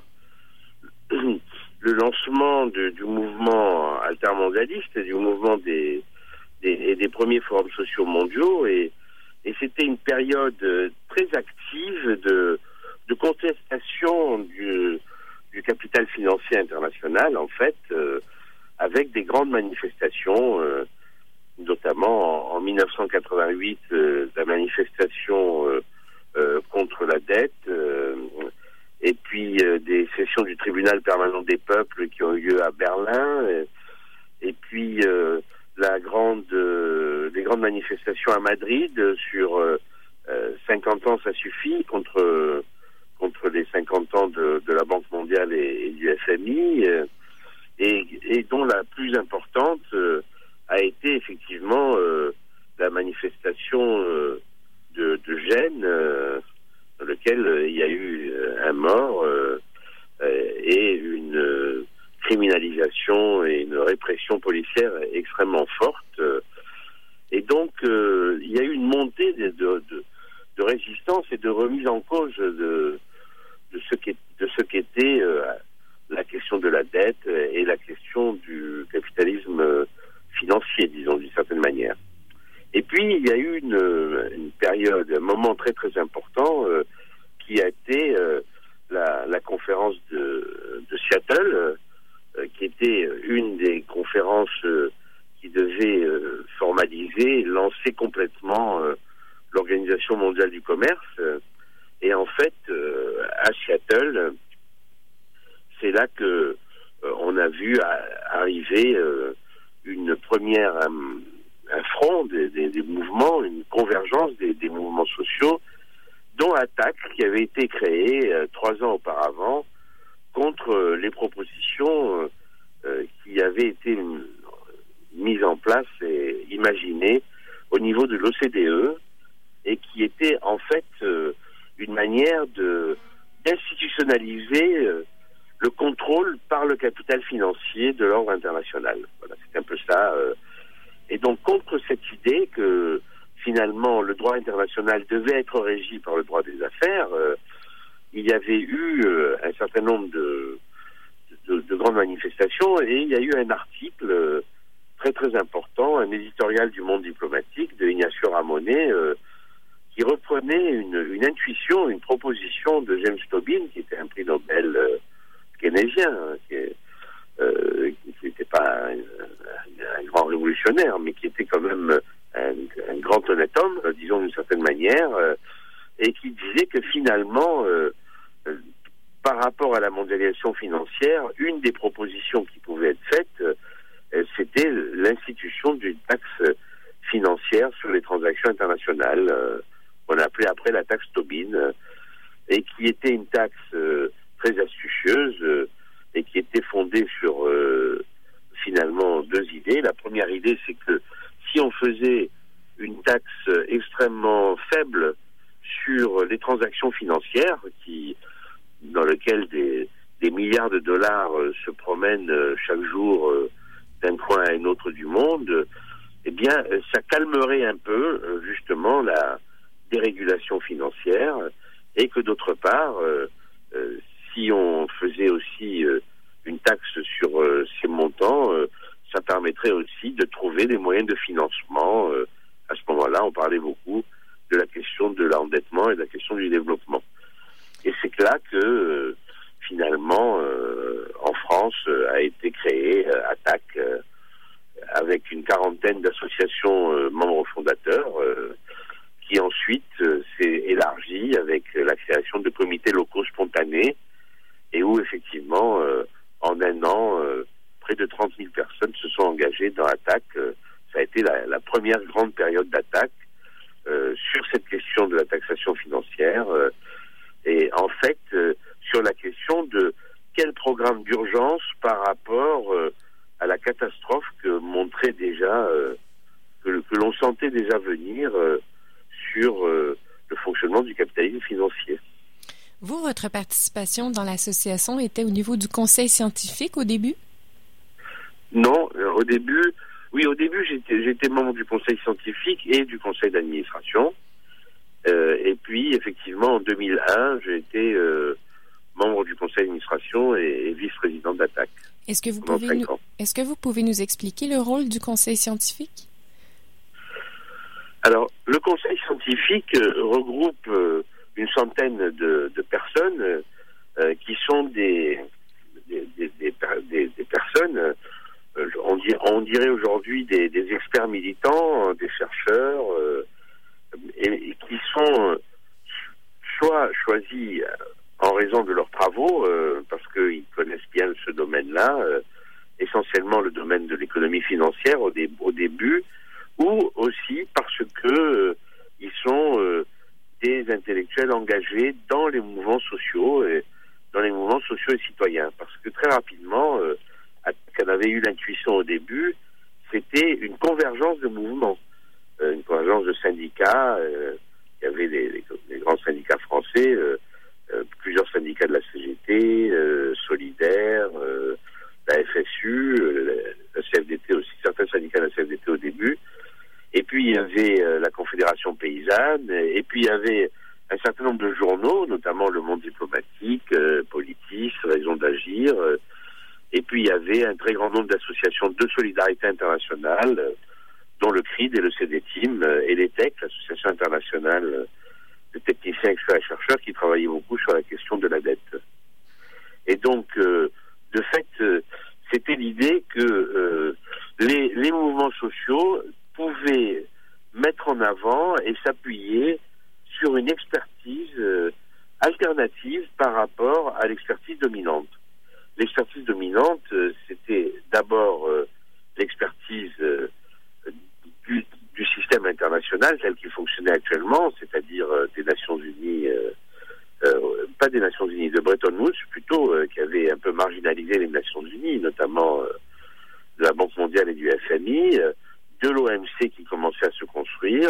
Speaker 20: le lancement de, du mouvement altermondialiste, du mouvement des des, des premiers forums sociaux mondiaux, et, et c'était une période très active de de contestation du du capital financier international, en fait. Euh, avec des grandes manifestations, euh, notamment en, en mille neuf cent quatre-vingt-huit, euh, la manifestation euh, euh, contre la dette, euh, et puis euh, des sessions du tribunal permanent des peuples qui ont eu lieu à Berlin, et, et puis euh, la grande, euh, les grandes manifestations à Madrid sur euh, euh, cinquante ans ça suffit contre contre les cinquante ans de, de la Banque mondiale et, et du F M I. Euh, Et, et dont la plus importante euh, a été effectivement euh, la manifestation euh, de, de Gênes, euh, dans lequel euh, il y a eu euh, un mort euh, euh, et une euh, criminalisation et une répression policière extrêmement forte. Euh, et donc, euh, il y a eu une montée de, de, de, de résistance et de remise en cause de, de ce qu'est, de ce qu'était euh, la question de la dette et la question du capitalisme financier, disons, d'une certaine manière. Et puis, il y a eu une, une période, un moment très très important euh, qui a été euh, la, la conférence de, de Seattle, euh, qui était une des conférences euh, qui devait euh, formaliser, lancer complètement euh, l'Organisation mondiale du commerce. Et en fait, euh, à Seattle, c'est là que euh, on a vu à, arriver euh, une première un, un front des, des, des mouvements, une convergence des, des mouvements sociaux, dont Attaque, qui avait été créé euh, trois ans auparavant contre euh, les propositions euh, euh, qui avaient été mises en place et imaginées au niveau de l'O C D E et qui était en fait euh, une manière de d'institutionnaliser euh, le contrôle par le capital financier de l'ordre international. Voilà, c'est un peu ça. Euh. Et donc, contre cette idée que, finalement, le droit international devait être régi par le droit des affaires, euh, il y avait eu euh, un certain nombre de, de, de grandes manifestations et il y a eu un article euh, très, très important, un éditorial du Monde diplomatique de Ignacio Ramonet, euh, qui reprenait une, une intuition, une proposition de James Tobin, qui était un prix Nobel euh, keynésien, hein, qui est, euh, qui n'était pas un, un, un grand révolutionnaire, mais qui était quand même un, un grand honnête homme, euh, disons d'une certaine manière, euh, et qui disait que finalement, euh, euh, par rapport à la mondialisation financière, une des propositions qui pouvait être faite, euh, c'était l'institution d'une taxe financière sur les transactions internationales, euh, qu'on a appelée après la taxe Tobin, euh, et qui était une taxe euh, très astucieuse euh, et qui était fondée sur euh, finalement deux idées. La première idée, c'est que si on faisait une taxe extrêmement faible sur les transactions financières, qui dans lesquelles des, des milliards de dollars euh, se promènent euh, chaque jour euh, d'un coin à un autre du monde, euh, eh bien, euh, ça calmerait un peu euh, justement la dérégulation financière, et que d'autre part, euh, euh, si on faisait aussi euh, une taxe sur euh, ces montants, euh, ça permettrait aussi de trouver des moyens de financement. Euh, à ce moment-là, on parlait beaucoup de la question de l'endettement et de la question du développement. Et c'est là que, euh, finalement, euh, en France, euh, a été créé euh, ATTAC, euh, avec une quarantaine d'associations euh, membres fondateurs, euh, qui ensuite euh, s'est élargi avec euh, la création de comités locaux spontanés, et où effectivement, euh, en un an, euh, près de trente mille personnes se sont engagées dans ATTAC. Euh, ça a été la, la première grande période d'ATTAC euh, sur cette question de la taxation financière, euh, et en fait, euh, sur la question de quel programme d'urgence par rapport euh, à la catastrophe que montrait déjà, euh, que, que l'on sentait déjà venir euh, sur euh, le fonctionnement du capitalisme financier.
Speaker 6: Vous, votre participation dans l'association était au niveau du conseil scientifique au début?
Speaker 20: Non, euh, au début, oui, au début, j'étais, j'étais membre du conseil scientifique et du conseil d'administration. Euh, et puis, effectivement, en deux mille un, j'ai été euh, membre du conseil d'administration et, et vice-président d'ATTAC.
Speaker 6: Est-ce que vous pouvez nous, est-ce que vous pouvez nous expliquer le rôle du conseil scientifique?
Speaker 20: Alors, le conseil scientifique euh, regroupe euh, une centaine de, de personnes euh, qui sont des, des, des, des, des, des personnes, euh, on, dir, on dirait aujourd'hui des, des experts militants, des chercheurs, euh, et, et qui sont euh, soit choisis en raison de leurs travaux, euh, parce qu'ils connaissent bien ce domaine-là, euh, essentiellement le domaine de l'économie financière au, dé, au début, ou aussi parce que euh, ils sont euh, des intellectuels engagés dans les mouvements sociaux, et dans les mouvements sociaux et citoyens. Parce que très rapidement, euh, qu'on avait eu l'intuition au début, c'était une convergence de mouvements, euh, une convergence de syndicats. Euh, il y avait les, les, les grands syndicats français, euh, euh, plusieurs syndicats de la C G T, euh, Solidaire, euh, la F S U, euh, la C F D T aussi, certains syndicats de la C F D T au début. Et puis il y avait euh, la Confédération paysanne, et puis il y avait un certain nombre de journaux, notamment Le Monde diplomatique, euh, Politis, Raison d'agir, euh, et puis il y avait un très grand nombre d'associations de solidarité internationale, euh, dont le C R I D et le C D T I M, euh, et l'E T E C, l'Association internationale euh, de techniciens, experts et chercheurs, qui travaillaient beaucoup sur la question de la dette. Et donc, euh, de fait, euh, c'était l'idée que euh, les, les mouvements sociaux pouvaient mettre en avant et s'appuyer sur une expertise euh, alternative par rapport à l'expertise dominante. L'expertise dominante, euh, c'était d'abord euh, l'expertise euh, du, du système international tel qu'il fonctionnait actuellement, c'est-à-dire euh, des Nations Unies, euh, euh, pas des Nations Unies, de Bretton Woods plutôt, euh, qui avait un peu marginalisé les Nations Unies, notamment euh, de la Banque mondiale et du F M I, euh, de l'O M C qui commençait à se construire,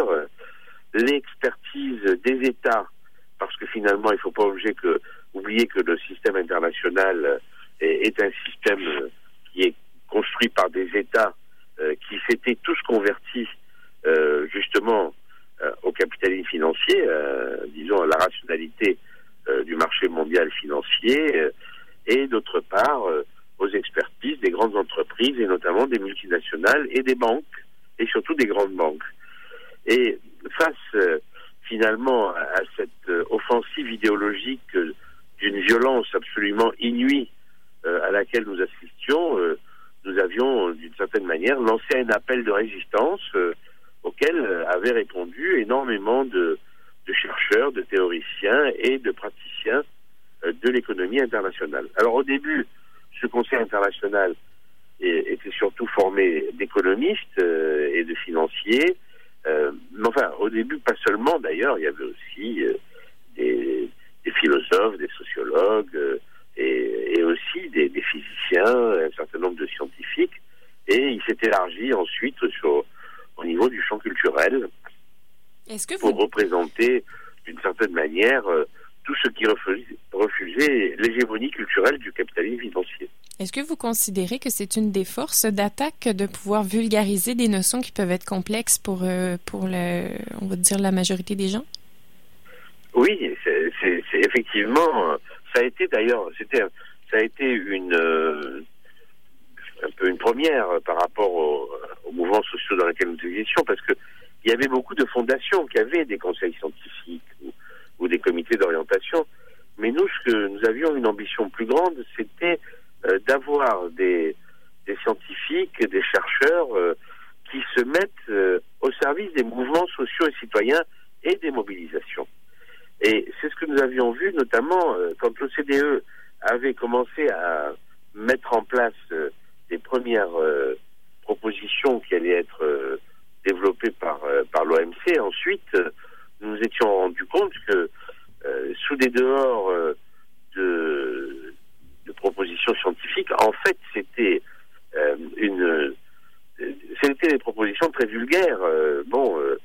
Speaker 20: l'expertise des États, parce que finalement, il ne faut pas oublier que, oublier que le système international est, est un système qui est construit par des États euh, qui s'étaient tous convertis euh, justement euh, au capitalisme financier, euh, disons à la rationalité euh, du marché mondial financier, euh, et d'autre part euh, aux expertises des grandes entreprises et notamment des multinationales et des banques, et surtout des grandes banques. Et face euh, finalement à, à cette euh, offensive idéologique euh, d'une violence absolument inouïe euh, à laquelle nous assistions, euh, nous avions d'une certaine manière lancé un appel de résistance euh, auquel euh, avaient répondu énormément de, de chercheurs, de théoriciens et de praticiens euh, de l'économie internationale. Alors au début, ce Conseil international était surtout formé d'économistes euh, et de financiers, euh, mais enfin, au début, pas seulement d'ailleurs, il y avait aussi euh, des, des philosophes, des sociologues, euh, et, et aussi des, des physiciens, un certain nombre de scientifiques, et il s'est élargi ensuite sur, au niveau du champ culturel,
Speaker 6: Est-ce que
Speaker 20: pour
Speaker 6: vous...
Speaker 20: représenter d'une certaine manière euh, tout ce qui refusait, refusait l'hégémonie culturelle du capitalisme financier.
Speaker 6: Est-ce que vous considérez que c'est une des forces d'attaque de pouvoir vulgariser des notions qui peuvent être complexes pour, euh, pour le, on va dire, la majorité des gens?
Speaker 20: Oui, c'est, c'est, c'est effectivement, ça a été d'ailleurs, c'était, ça a été une, euh, un peu une première par rapport aux, aux mouvements sociaux dans lesquels nous existions, parce que il y avait beaucoup de fondations qui avaient des conseils scientifiques ou, ou des comités d'orientation, mais nous, ce que nous avions une ambition plus grande, c'était euh, d'avoir des, des scientifiques, des chercheurs euh, qui se mettent euh, au service des mouvements sociaux et citoyens et des mobilisations. Et c'est ce que nous avions vu, notamment euh, quand l'O C D E avait commencé à mettre en place euh, des premières euh, propositions qui allaient être euh, développées par, euh, par l'O M C. Ensuite, euh, nous nous étions rendus compte que euh, sous des dehors euh, de, de propositions scientifiques, en fait, c'était euh, une, euh, c'était des propositions très vulgaires, euh, bon, euh,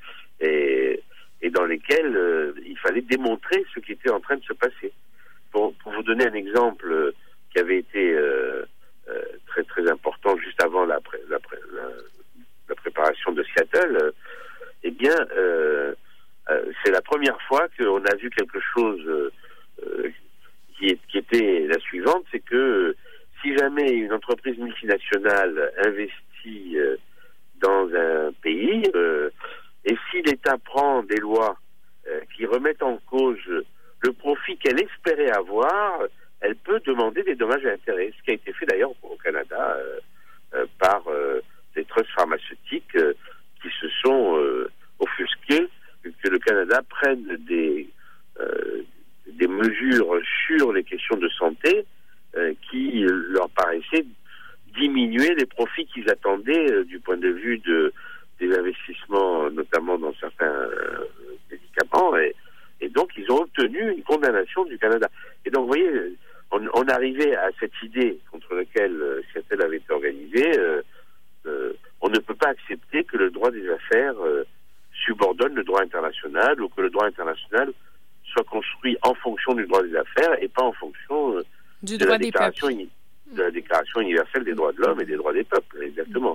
Speaker 20: et, et dans lesquelles euh, il fallait démontrer ce qui était en train de se passer. Pour, pour vous donner un exemple euh, qui avait été euh, euh, très très important juste avant la, pré, la, pré, la, la préparation de Seattle, euh, eh bien, euh, euh, c'est la première fois qu'on a vu quelque chose euh, qui, est, qui était la suivante, c'est que euh, si jamais une entreprise multinationale investit euh, dans un pays, euh, et si l'État prend des lois euh, qui remettent en cause le profit qu'elle espérait avoir, elle peut demander des dommages et intérêts. Ce qui a été fait d'ailleurs au Canada euh, euh, par euh, des trusts pharmaceutiques euh, qui se sont euh, offusqués que le Canada prenne des, euh, des mesures sur les questions de santé euh, qui leur paraissaient diminuer les profits qu'ils attendaient euh, du point de vue de, des investissements, notamment dans certains euh, médicaments. Et, et donc, ils ont obtenu une condamnation du Canada. Et donc, vous voyez, on, on arrivait à cette idée contre laquelle euh, Seattle avait été organisée. Euh, euh, on ne peut pas accepter que le droit des affaires euh, subordonne le droit international, ou que le droit international soit construit en fonction du droit des affaires et pas en fonction euh,
Speaker 6: du
Speaker 20: de,
Speaker 6: droit
Speaker 20: la
Speaker 6: des
Speaker 20: déclaration uni- de la Déclaration universelle des droits de l'homme et des droits des peuples, exactement.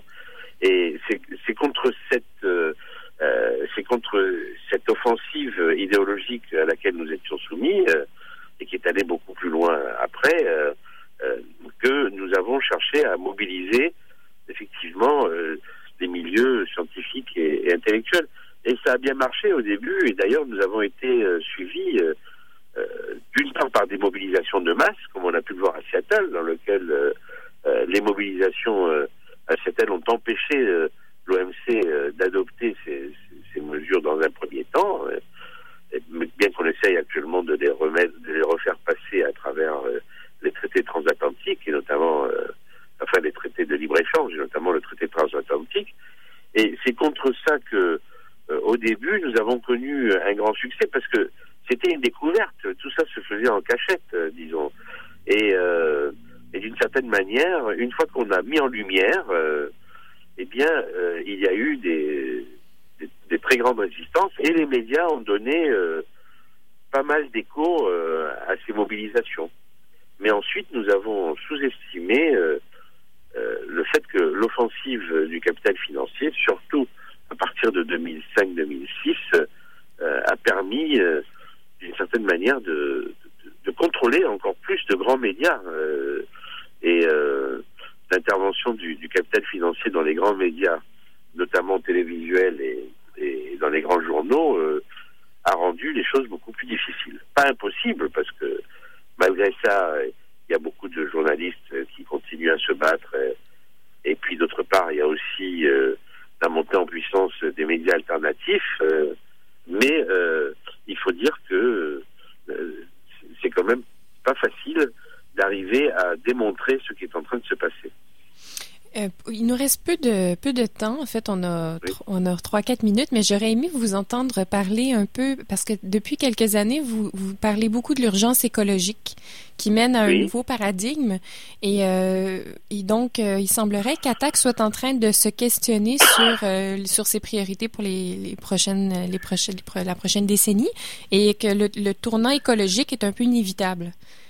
Speaker 20: Et c'est, c'est contre cette euh, euh, c'est contre cette offensive idéologique à laquelle nous étions soumis euh, et qui est allée beaucoup plus loin après euh, euh, que nous avons cherché à mobiliser effectivement euh, des milieux scientifiques et, et intellectuels. Et ça a bien marché au début, et d'ailleurs nous avons été euh, suivis euh, euh, d'une part par des mobilisations de masse, comme on a pu le voir à Seattle, dans lequel euh, euh, les mobilisations euh, à Seattle ont empêché euh, l'O M C euh, d'adopter ces, ces, ces mesures dans un premier temps, euh, et bien qu'on essaye actuellement de les remettre, de les refaire passer à travers euh, les traités transatlantiques, et notamment euh, enfin les traités de libre-échange, et notamment le traité transatlantique. Et c'est contre ça que Euh, au début, nous avons connu un grand succès parce que c'était une découverte. Tout ça se faisait en cachette, euh, disons. Et, euh, et d'une certaine manière, une fois qu'on a mis en lumière, euh, eh bien, euh, il y a eu des, des, des très grandes résistances et les médias ont donné euh, pas mal d'écho euh, à ces mobilisations. Mais ensuite, nous avons sous-estimé euh, euh, le fait que l'offensive du capital financier, surtout à partir de deux mille cinq deux mille six, euh, a permis, euh, d'une certaine manière, de, de, de contrôler encore plus de grands médias. Euh, et euh, l'intervention du, du capital financier dans les grands médias, notamment télévisuels et, et dans les grands journaux, euh, a rendu les choses beaucoup plus difficiles. Pas impossible, parce que malgré ça, il y a beaucoup de journalistes qui continuent à se battre. Et, et puis d'autre part, il y a aussi euh, la montée en puissance des médias alternatifs. Euh, mais euh, il faut dire que euh, c'est quand même pas facile d'arriver à démontrer ce qui est en train de se passer.
Speaker 6: Euh, il nous reste peu de peu de temps. En fait, on a oui. tr- on a trois quatre minutes, mais j'aurais aimé vous entendre parler un peu parce que depuis quelques années, vous vous parlez beaucoup de l'urgence écologique qui mène à un oui. nouveau paradigme et euh, et donc euh, il semblerait qu'Attaque soit en train de se questionner sur euh, sur ses priorités pour les, les prochaines les prochaines la prochaine décennie et que le, le tournant écologique est un peu inévitable.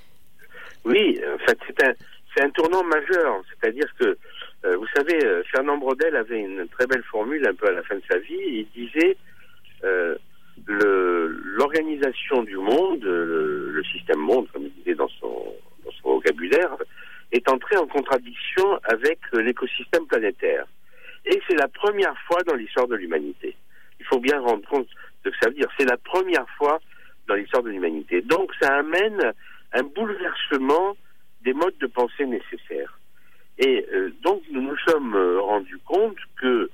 Speaker 20: Oui, en fait, c'est un c'est un tournant majeur, c'est-à-dire que Euh, vous savez, euh, Fernand Braudel avait une très belle formule un peu à la fin de sa vie. Il disait euh, le, l'organisation du monde, le, le système monde, comme il disait dans son, dans son vocabulaire, est entré en contradiction avec l'écosystème planétaire. Et c'est la première fois dans l'histoire de l'humanité. Il faut bien rendre compte de ce que ça veut dire. C'est la première fois dans l'histoire de l'humanité. Donc ça amène un bouleversement des modes de pensée nécessaires. Et euh, donc nous nous sommes euh, rendus compte que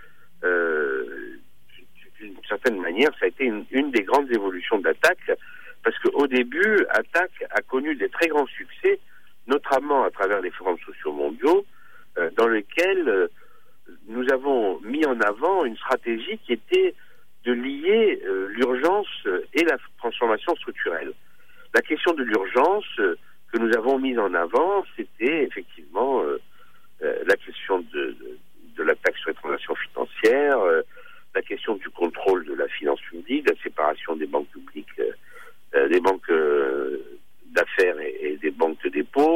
Speaker 20: euh, d'une certaine manière ça a été une, une des grandes évolutions d'Attaque, parce qu'au début Attaque a connu des très grands succès, notamment à travers les forums sociaux mondiaux, euh, dans lesquels euh, nous avons mis en avant une stratégie qui était de lier euh, l'urgence et la transformation structurelle. La question de l'urgence euh, que nous avons mise en avant, c'était effectivement euh, Euh, la question de, de, de la taxe sur les transactions financières, euh, la question du contrôle de la finance publique, la séparation des banques publiques, euh, euh, des banques euh, d'affaires et, et des banques de dépôt,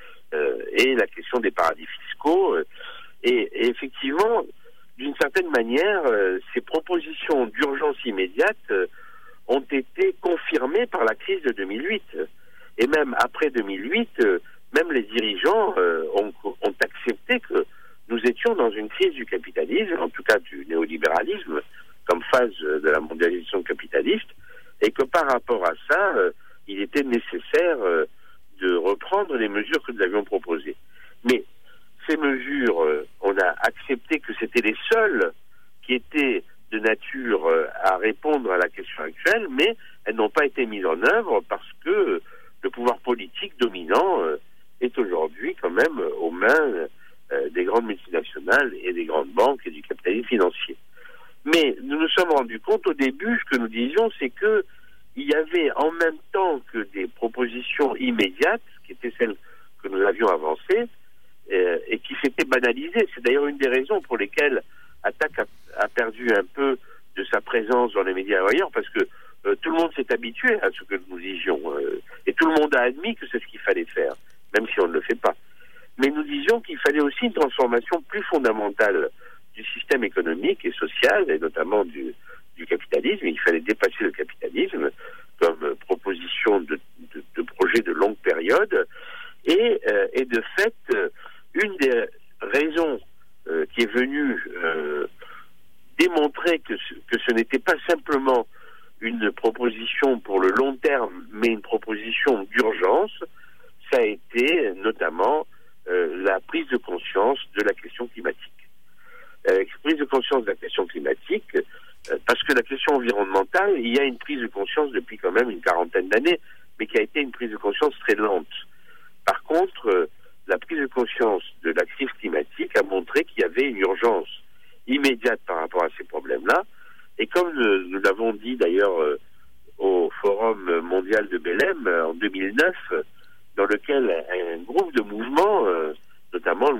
Speaker 20: euh, et la question des paradis fiscaux. Euh, et, et effectivement, d'une certaine manière, euh, ces propositions d'urgence immédiate euh, ont été confirmées par la crise de deux mille huit. Et même après deux mille huit, euh, même les dirigeants euh, ont, ont accepté que nous étions dans une crise du capitalisme, en tout cas du néolibéralisme, comme phase de la mondialisation capitaliste, et que par rapport à ça, euh, il était nécessaire euh, de reprendre les mesures que nous avions proposées. Mais ces mesures, euh, on a accepté que c'était les seules qui étaient de nature euh, à répondre à la question actuelle, mais elles n'ont pas été mises en œuvre parce que le pouvoir politique dominant euh, est aujourd'hui quand même aux mains euh, des grandes multinationales et des grandes banques et du capitalisme financier. Mais nous nous sommes rendus compte au début, ce que nous disions, c'est que il y avait en même temps que des propositions immédiates, qui étaient celles que nous avions avancées, euh, et qui s'étaient banalisées. C'est d'ailleurs une des raisons pour lesquelles Attaque a, a perdu un peu de sa présence dans les médias ailleurs, parce que euh, tout le monde s'est habitué à ce que nous disions, euh, et tout le monde a admis que c'est ce qu'il fallait faire, même si on ne le fait pas. Mais nous disions qu'il fallait aussi une transformation plus fondamentale du système économique et social, et notamment du, du capitalisme. Il fallait dépasser le capitalisme comme euh, proposition de, de, de projet de longue période. Et, euh, et de fait, euh, une des raisons euh, qui est venue euh, démontrer que ce, que ce n'était pas simplement une proposition pour le long terme, mais une proposition d'urgence, ça a été notamment euh, la prise de conscience de la question climatique. Euh, prise de conscience de la question climatique, euh, parce que la question environnementale, il y a une prise de conscience depuis quand même une quarantaine d'années, mais qui a été une prise de conscience très lente. Par contre, euh, la prise de conscience de la crise climatique a montré qu'il y avait une urgence immédiate par rapport à ces problèmes-là, et comme euh, nous l'avons dit d'ailleurs euh, au Forum mondial de Belém euh, en deux mille neuf, dans lequel un groupe de mouvements, euh, notamment le mouvement des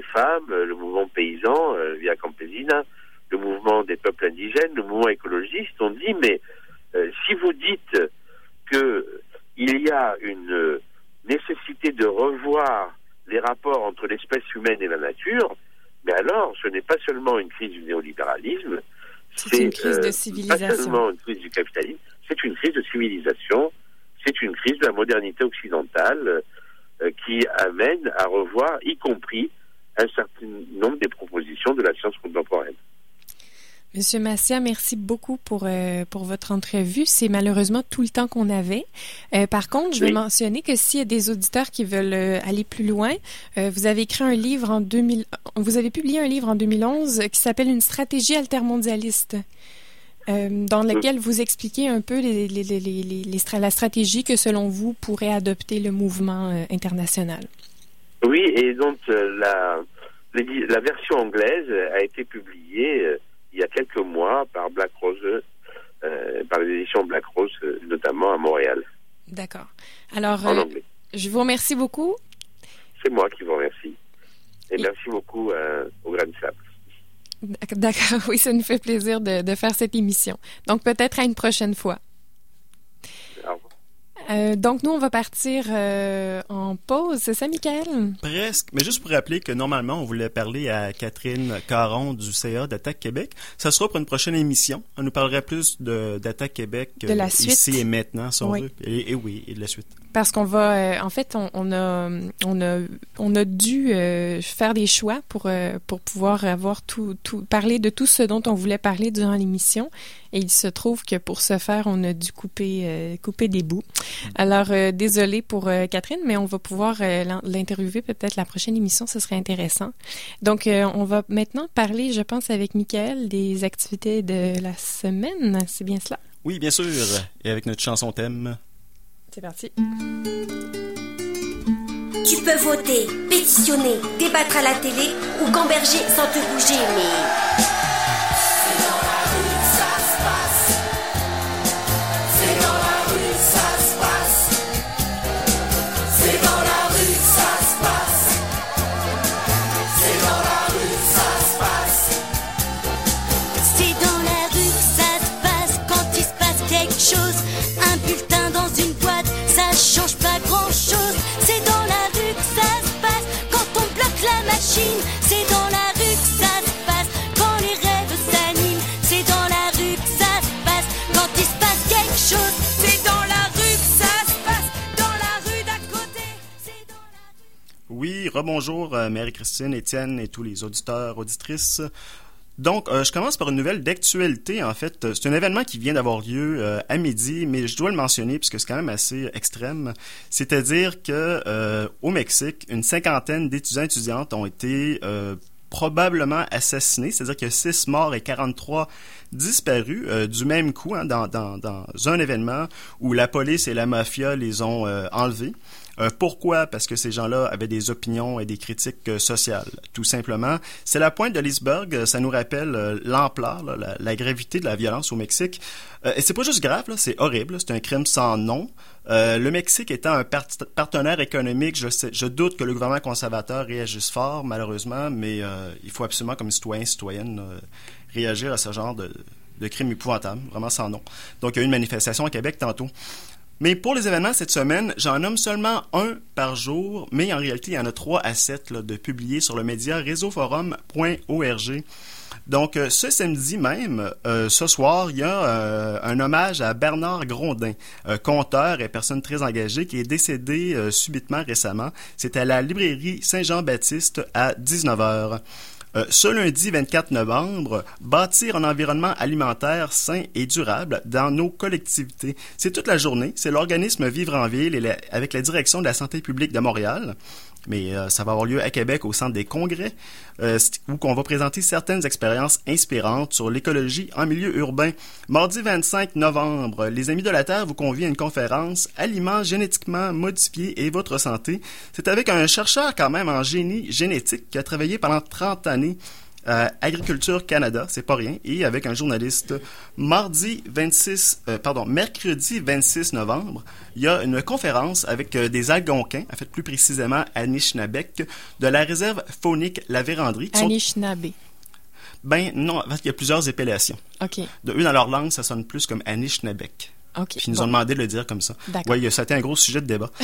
Speaker 20: femmes, le mouvement paysan, euh, Via Campesina, le mouvement des peuples indigènes, le mouvement écologiste, ont dit, mais euh, si vous dites que il y a une nécessité de revoir les rapports entre l'espèce humaine et la nature, mais alors ce n'est pas seulement une crise du néolibéralisme,
Speaker 6: c'est,
Speaker 20: c'est
Speaker 6: une crise
Speaker 20: euh,
Speaker 6: de civilisation.
Speaker 20: Pas seulement une crise du capitalisme, c'est une crise de civilisation, c'est une crise de la modernité occidentale euh, qui amène à revoir, y compris, un certain nombre des propositions de la science contemporaine.
Speaker 6: Monsieur Massia, merci beaucoup pour euh, pour votre entrevue. C'est malheureusement tout le temps qu'on avait. Euh, par contre, je vais oui. mentionner que s'il y a des auditeurs qui veulent euh, aller plus loin, euh, vous avez écrit un livre en deux mille, vous avez publié un livre en deux mille onze qui s'appelle Une stratégie altermondialiste, euh, dans lequel vous expliquez un peu les, les, les, les, les, les, la stratégie que selon vous pourrait adopter le mouvement euh, international.
Speaker 20: Oui, et donc euh, la la version anglaise a été publiée euh, il y a quelques mois par Black Rose, euh, par les éditions Black Rose, euh, notamment à Montréal.
Speaker 6: D'accord. Alors,
Speaker 20: en
Speaker 6: euh,
Speaker 20: anglais.
Speaker 6: Je vous remercie beaucoup.
Speaker 20: C'est moi qui vous remercie. Et, Et... merci beaucoup euh, au Grain de Sable.
Speaker 6: D'accord, oui, ça nous fait plaisir de, de faire cette émission. Donc, peut-être à une prochaine fois. Euh, donc, nous, on va partir euh, en pause. C'est ça, Michael?
Speaker 3: Presque. Mais juste pour rappeler que normalement, on voulait parler à Catherine Caron du C A d'Attaque Québec. Ça sera pour une prochaine émission. On nous parlerait plus de, d'Attaque Québec
Speaker 6: de la
Speaker 3: euh,
Speaker 6: suite.
Speaker 3: Ici et maintenant, si on
Speaker 6: oui.
Speaker 3: veut. Et, et oui, et de la suite.
Speaker 6: Parce qu'on va, euh, en fait, on, on a, on a, on a dû euh, faire des choix pour euh, pour pouvoir avoir tout, tout, parler de tout ce dont on voulait parler durant l'émission. Et il se trouve que pour ce faire, on a dû couper euh, couper des bouts. Alors, euh, désolé pour euh, Catherine, mais on va pouvoir euh, l'interviewer peut-être la prochaine émission. Ce serait intéressant. Donc, euh, on va maintenant parler, je pense, avec Michael des activités de la semaine. C'est bien cela?
Speaker 3: Oui, bien sûr. Et avec notre chanson thème.
Speaker 6: C'est parti.
Speaker 21: Tu peux voter, pétitionner, débattre à la télé ou gamberger sans te bouger, mais...
Speaker 5: C'est dans la rue que ça se passe. C'est dans la rue que ça se passe. C'est dans la rue que ça se passe. C'est dans la rue que ça se passe.
Speaker 22: C'est dans la rue que ça se passe quand il se passe quelque chose. Un bulletin dans une boîte, ça change pas grand-chose. C'est dans la rue que ça se passe quand on bloque la machine. C'est dans la rue que ça se passe quand les rêves s'animent. C'est dans la rue que ça se passe quand il se passe quelque chose. C'est dans la rue que ça se passe, dans la rue d'à côté. C'est dans la rue...
Speaker 3: Oui, rebonjour euh, Marie-Christine, Étienne et tous les auditeurs, auditrices. Donc, euh, je commence par une nouvelle d'actualité, en fait. C'est un événement qui vient d'avoir lieu euh, à midi, mais je dois le mentionner puisque c'est quand même assez extrême. C'est-à-dire que euh, au Mexique, une cinquantaine d'étudiants et étudiantes ont été euh, probablement assassinés. C'est-à-dire qu'il y a six morts et quarante-trois disparus euh, du même coup, hein, dans, dans, dans un événement où la police et la mafia les ont euh, enlevés. Euh, pourquoi? Parce que ces gens-là avaient des opinions et des critiques euh, sociales, tout simplement. C'est la pointe de l'iceberg, ça nous rappelle euh, l'ampleur, là, la, la gravité de la violence au Mexique. Euh, et c'est pas juste grave, là, c'est horrible, là, c'est un crime sans nom. Euh, le Mexique étant un part- partenaire économique, je, sais, je doute que le gouvernement conservateur réagisse fort, malheureusement, mais euh, il faut absolument, comme citoyen, citoyenne, euh, réagir à ce genre de, de crime épouvantable, vraiment sans nom. Donc, il y a eu une manifestation à Québec tantôt. Mais pour les événements cette semaine, j'en nomme seulement un par jour, mais en réalité, il y en a trois à sept là, de publiés sur le média réseau forum point org. Donc, euh, ce samedi même, euh, ce soir, il y a euh, un hommage à Bernard Grondin, euh, conteur et personne très engagée, qui est décédé euh, subitement récemment. C'est à la librairie Saint-Jean-Baptiste à dix-neuf heures. Euh, ce lundi vingt-quatre novembre, bâtir un environnement alimentaire sain et durable dans nos collectivités. C'est toute la journée. C'est l'organisme Vivre en Ville et la, avec la direction de la santé publique de Montréal. Mais euh, ça va avoir lieu à Québec au Centre des congrès, euh, où on va présenter certaines expériences inspirantes sur l'écologie en milieu urbain. Mardi vingt-cinq novembre, les Amis de la Terre vous convient à une conférence « Aliments génétiquement modifiés et votre santé ». C'est avec un chercheur quand même en génie génétique qui a travaillé pendant trente années à Agriculture Canada, c'est pas rien, et avec un journaliste. Mardi vingt-six, euh, pardon, mercredi vingt-six novembre, il y a une conférence avec euh, des Algonquins, en fait plus précisément Anishinabek, de la réserve faunique La Vérandrie.
Speaker 6: Anishinaabe.
Speaker 3: Ben non, parce qu'il y a plusieurs appellations.
Speaker 6: OK.
Speaker 3: De une, dans leur langue, ça sonne plus comme Anishinabek.
Speaker 6: OK.
Speaker 3: Puis ils nous
Speaker 6: bon.
Speaker 3: ont demandé de le dire comme ça.
Speaker 6: D'accord.
Speaker 3: Oui, ça a été un gros sujet de débat.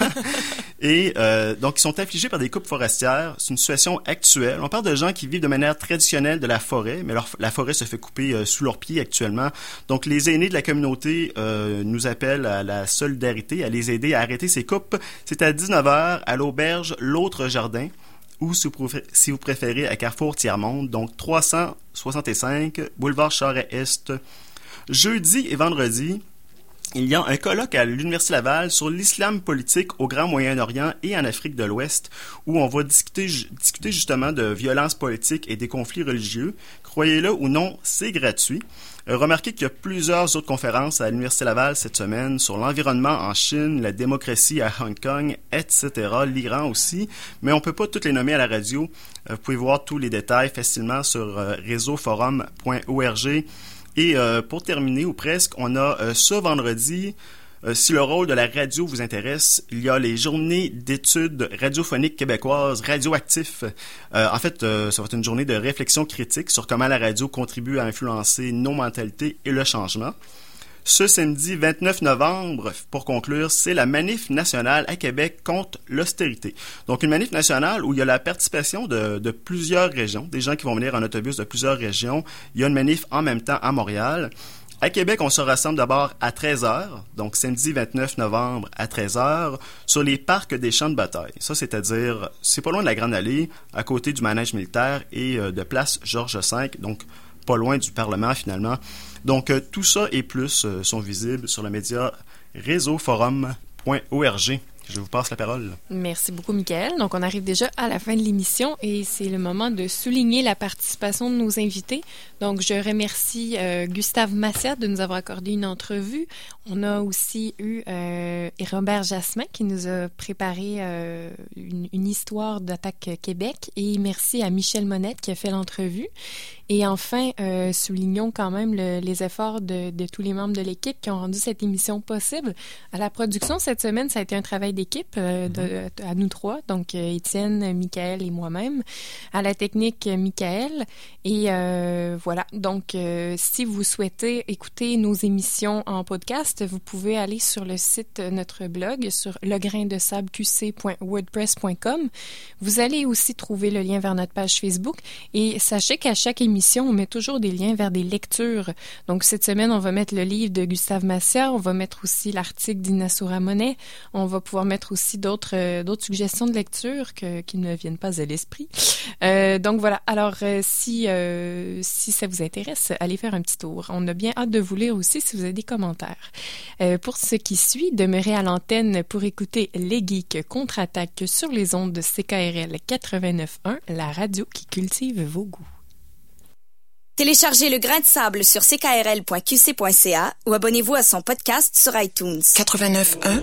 Speaker 3: Et euh, donc, ils sont affligés par des coupes forestières. C'est une situation actuelle. On parle de gens qui vivent de manière traditionnelle de la forêt, mais leur, la forêt se fait couper euh, sous leurs pieds actuellement. Donc, les aînés de la communauté euh, nous appellent à la solidarité, à les aider à arrêter ces coupes. C'est à dix-neuf heures à l'auberge L'Autre Jardin, ou si vous préférez à Carrefour Tiers-Monde, donc trois cent soixante-cinq boulevard Charest-Est. Jeudi et vendredi, il y a un colloque à l'Université Laval sur l'islam politique au Grand Moyen-Orient et en Afrique de l'Ouest, où on va discuter, discuter justement de violences politiques et des conflits religieux. Croyez-le ou non, c'est gratuit. Euh, remarquez qu'il y a plusieurs autres conférences à l'Université Laval cette semaine sur l'environnement en Chine, la démocratie à Hong Kong, et cetera, l'Iran aussi, mais on peut pas toutes les nommer à la radio. Euh, vous pouvez voir tous les détails facilement sur euh, réseau forum point org. Et euh, pour terminer, ou presque, on a euh, ce vendredi, euh, si le rôle de la radio vous intéresse, il y a les journées d'études radiophoniques québécoises radioactifs. Euh, en fait, euh, ça va être une journée de réflexion critique sur comment la radio contribue à influencer nos mentalités et le changement. Ce samedi vingt-neuf novembre, pour conclure, c'est la manif nationale à Québec contre l'austérité. Donc, une manif nationale où il y a la participation de, de plusieurs régions, des gens qui vont venir en autobus de plusieurs régions. Il y a une manif en même temps à Montréal. À Québec, on se rassemble d'abord à treize heures, donc samedi vingt-neuf novembre à treize heures, sur les parcs des champs de bataille. Ça, c'est-à-dire, c'est pas loin de la Grande Allée, à côté du manège militaire et euh, de place Georges cinq, donc pas loin du Parlement finalement. Donc, euh, tout ça et plus euh, sont visibles sur le média réseau forum point org. Je vous passe la parole.
Speaker 6: Merci beaucoup, Michael. Donc, on arrive déjà à la fin de l'émission et c'est le moment de souligner la participation de nos invités. Donc, je remercie euh, Gustave Massiat de nous avoir accordé une entrevue. On a aussi eu euh, Robert Jasmin qui nous a préparé euh, une, une histoire d'Attaque Québec. Et merci à Michel Monette qui a fait l'entrevue. Et enfin, euh, soulignons quand même le, les efforts de, de tous les membres de l'équipe qui ont rendu cette émission possible. À la production, cette semaine, ça a été un travail d'équipe euh, de, de, à nous trois, donc euh, Étienne, Michael et moi-même. À la technique, Michael. Et euh, voilà, donc euh, si vous souhaitez écouter nos émissions en podcast, vous pouvez aller sur le site, notre blog, sur legraindesableqc point wordpress point com. Vous allez aussi trouver le lien vers notre page Facebook. Et sachez qu'à chaque émission, on met toujours des liens vers des lectures. Donc, cette semaine, on va mettre le livre de Gustave Massiat, on va mettre aussi l'article d'Inassura Monet, on va pouvoir mettre aussi d'autres euh, d'autres suggestions de lecture que, qui ne viennent pas à l'esprit. Euh, donc, voilà. Alors, euh, si, euh, si ça vous intéresse, allez faire un petit tour. On a bien hâte de vous lire aussi si vous avez des commentaires. Euh, pour ce qui suit, demeurez à l'antenne pour écouter Les Geeks contre-attaque sur les ondes de C K R L quatre-vingt-neuf point un, la radio qui cultive vos goûts.
Speaker 13: Téléchargez Le Grain de Sable sur c k r l point q c point c a ou abonnez-vous à son podcast sur iTunes.
Speaker 18: quatre-vingt-neuf point un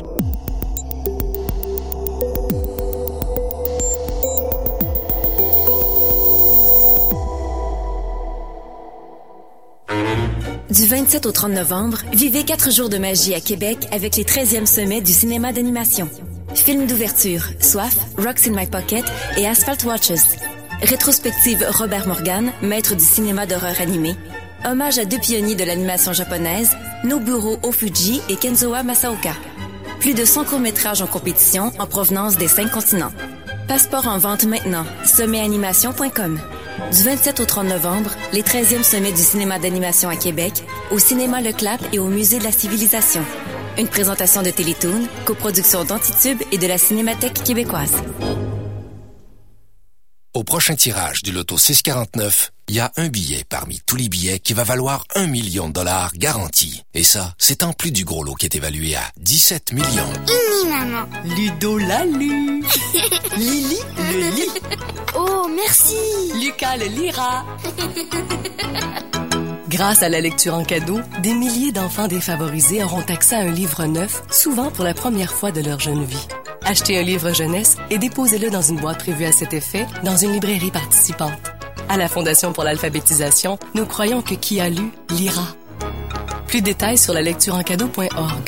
Speaker 1: Du vingt-sept au trente novembre, vivez quatre jours de magie à Québec avec les treizièmes sommets du cinéma d'animation. Films d'ouverture, Soif, Rocks in My Pocket et Asphalt Watches. Rétrospective Robert Morgan, maître du cinéma d'horreur animé. Hommage à deux pionniers de l'animation japonaise, Nobuo Ofuji et Kenzoa Masaoka. Plus de cent courts-métrages en compétition en provenance des cinq continents. Passeport en vente maintenant, sommet animation point com. Du vingt-sept au trente novembre, les treizièmes sommets du cinéma d'animation à Québec, au cinéma Le Clap et au Musée de la Civilisation. Une présentation de Télétoon, coproduction d'Antitube et de la Cinémathèque québécoise.
Speaker 11: Au prochain tirage du loto six quarante-neuf, il y a un billet parmi tous les billets qui va valoir un million de dollars garanti. Et ça, c'est en plus du gros lot qui est évalué à dix-sept millions.
Speaker 21: Ini, maman.
Speaker 4: Ludo Lalu. Lily le lit.
Speaker 21: Oh, merci.
Speaker 4: Lucas le lira. Grâce à la lecture en cadeau, des milliers d'enfants défavorisés auront accès à un livre neuf, souvent pour la première fois de leur jeune vie. Achetez un livre jeunesse et déposez-le dans une boîte prévue à cet effet dans une librairie participante. À la Fondation pour l'alphabétisation, nous croyons que qui a lu, lira. Plus de détails sur la lecture en cadeau point org.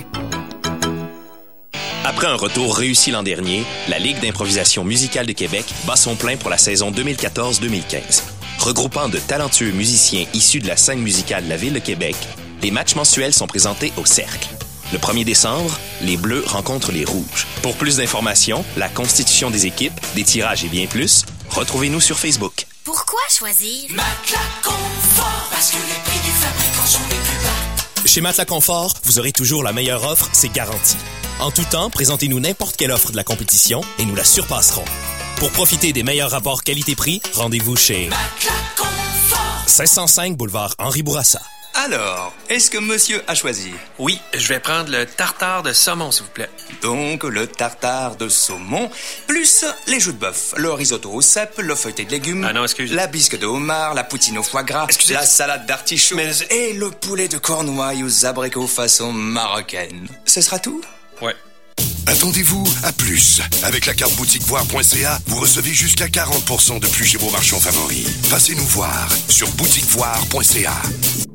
Speaker 11: Après un retour réussi l'an dernier, la Ligue d'improvisation musicale de Québec bat son plein pour la saison deux mille quatorze deux mille quinze. Regroupant de talentueux musiciens issus de la scène musicale de la Ville de Québec, les matchs mensuels sont présentés au Cercle. Le premier décembre, les Bleus rencontrent les Rouges. Pour plus d'informations, la constitution des équipes, des tirages et bien plus, retrouvez-nous sur Facebook.
Speaker 21: Pourquoi choisir
Speaker 5: Matelas Confort, parce que les prix du fabricant sont les plus bas.
Speaker 11: Chez Matelas Confort, vous aurez toujours la meilleure offre, c'est garanti. En tout temps, présentez-nous n'importe quelle offre de la compétition et nous la surpasserons. Pour profiter des meilleurs rapports qualité-prix, rendez-vous chez
Speaker 5: Matelas Confort.
Speaker 11: cinq cent cinq boulevard Henri Bourassa.
Speaker 2: Alors, est-ce que monsieur a choisi?
Speaker 7: Oui, je vais prendre le tartare de saumon, s'il vous plaît.
Speaker 2: Donc, le tartare de saumon, plus les joues de bœuf, le risotto au cèpe, le feuilleté de légumes,
Speaker 7: ah non, excuse.
Speaker 2: la bisque de homard, la poutine au foie gras,
Speaker 7: Excusez.
Speaker 2: la salade d'artichaut
Speaker 7: Mais...
Speaker 2: et le poulet de Cornouailles aux abricots façon marocaine. Ce sera tout?
Speaker 7: Ouais.
Speaker 23: Attendez-vous à plus. Avec la carte boutique voir point c a, vous recevez jusqu'à quarante pour cent de plus chez vos marchands favoris. Passez nous voir sur boutique voir point c a.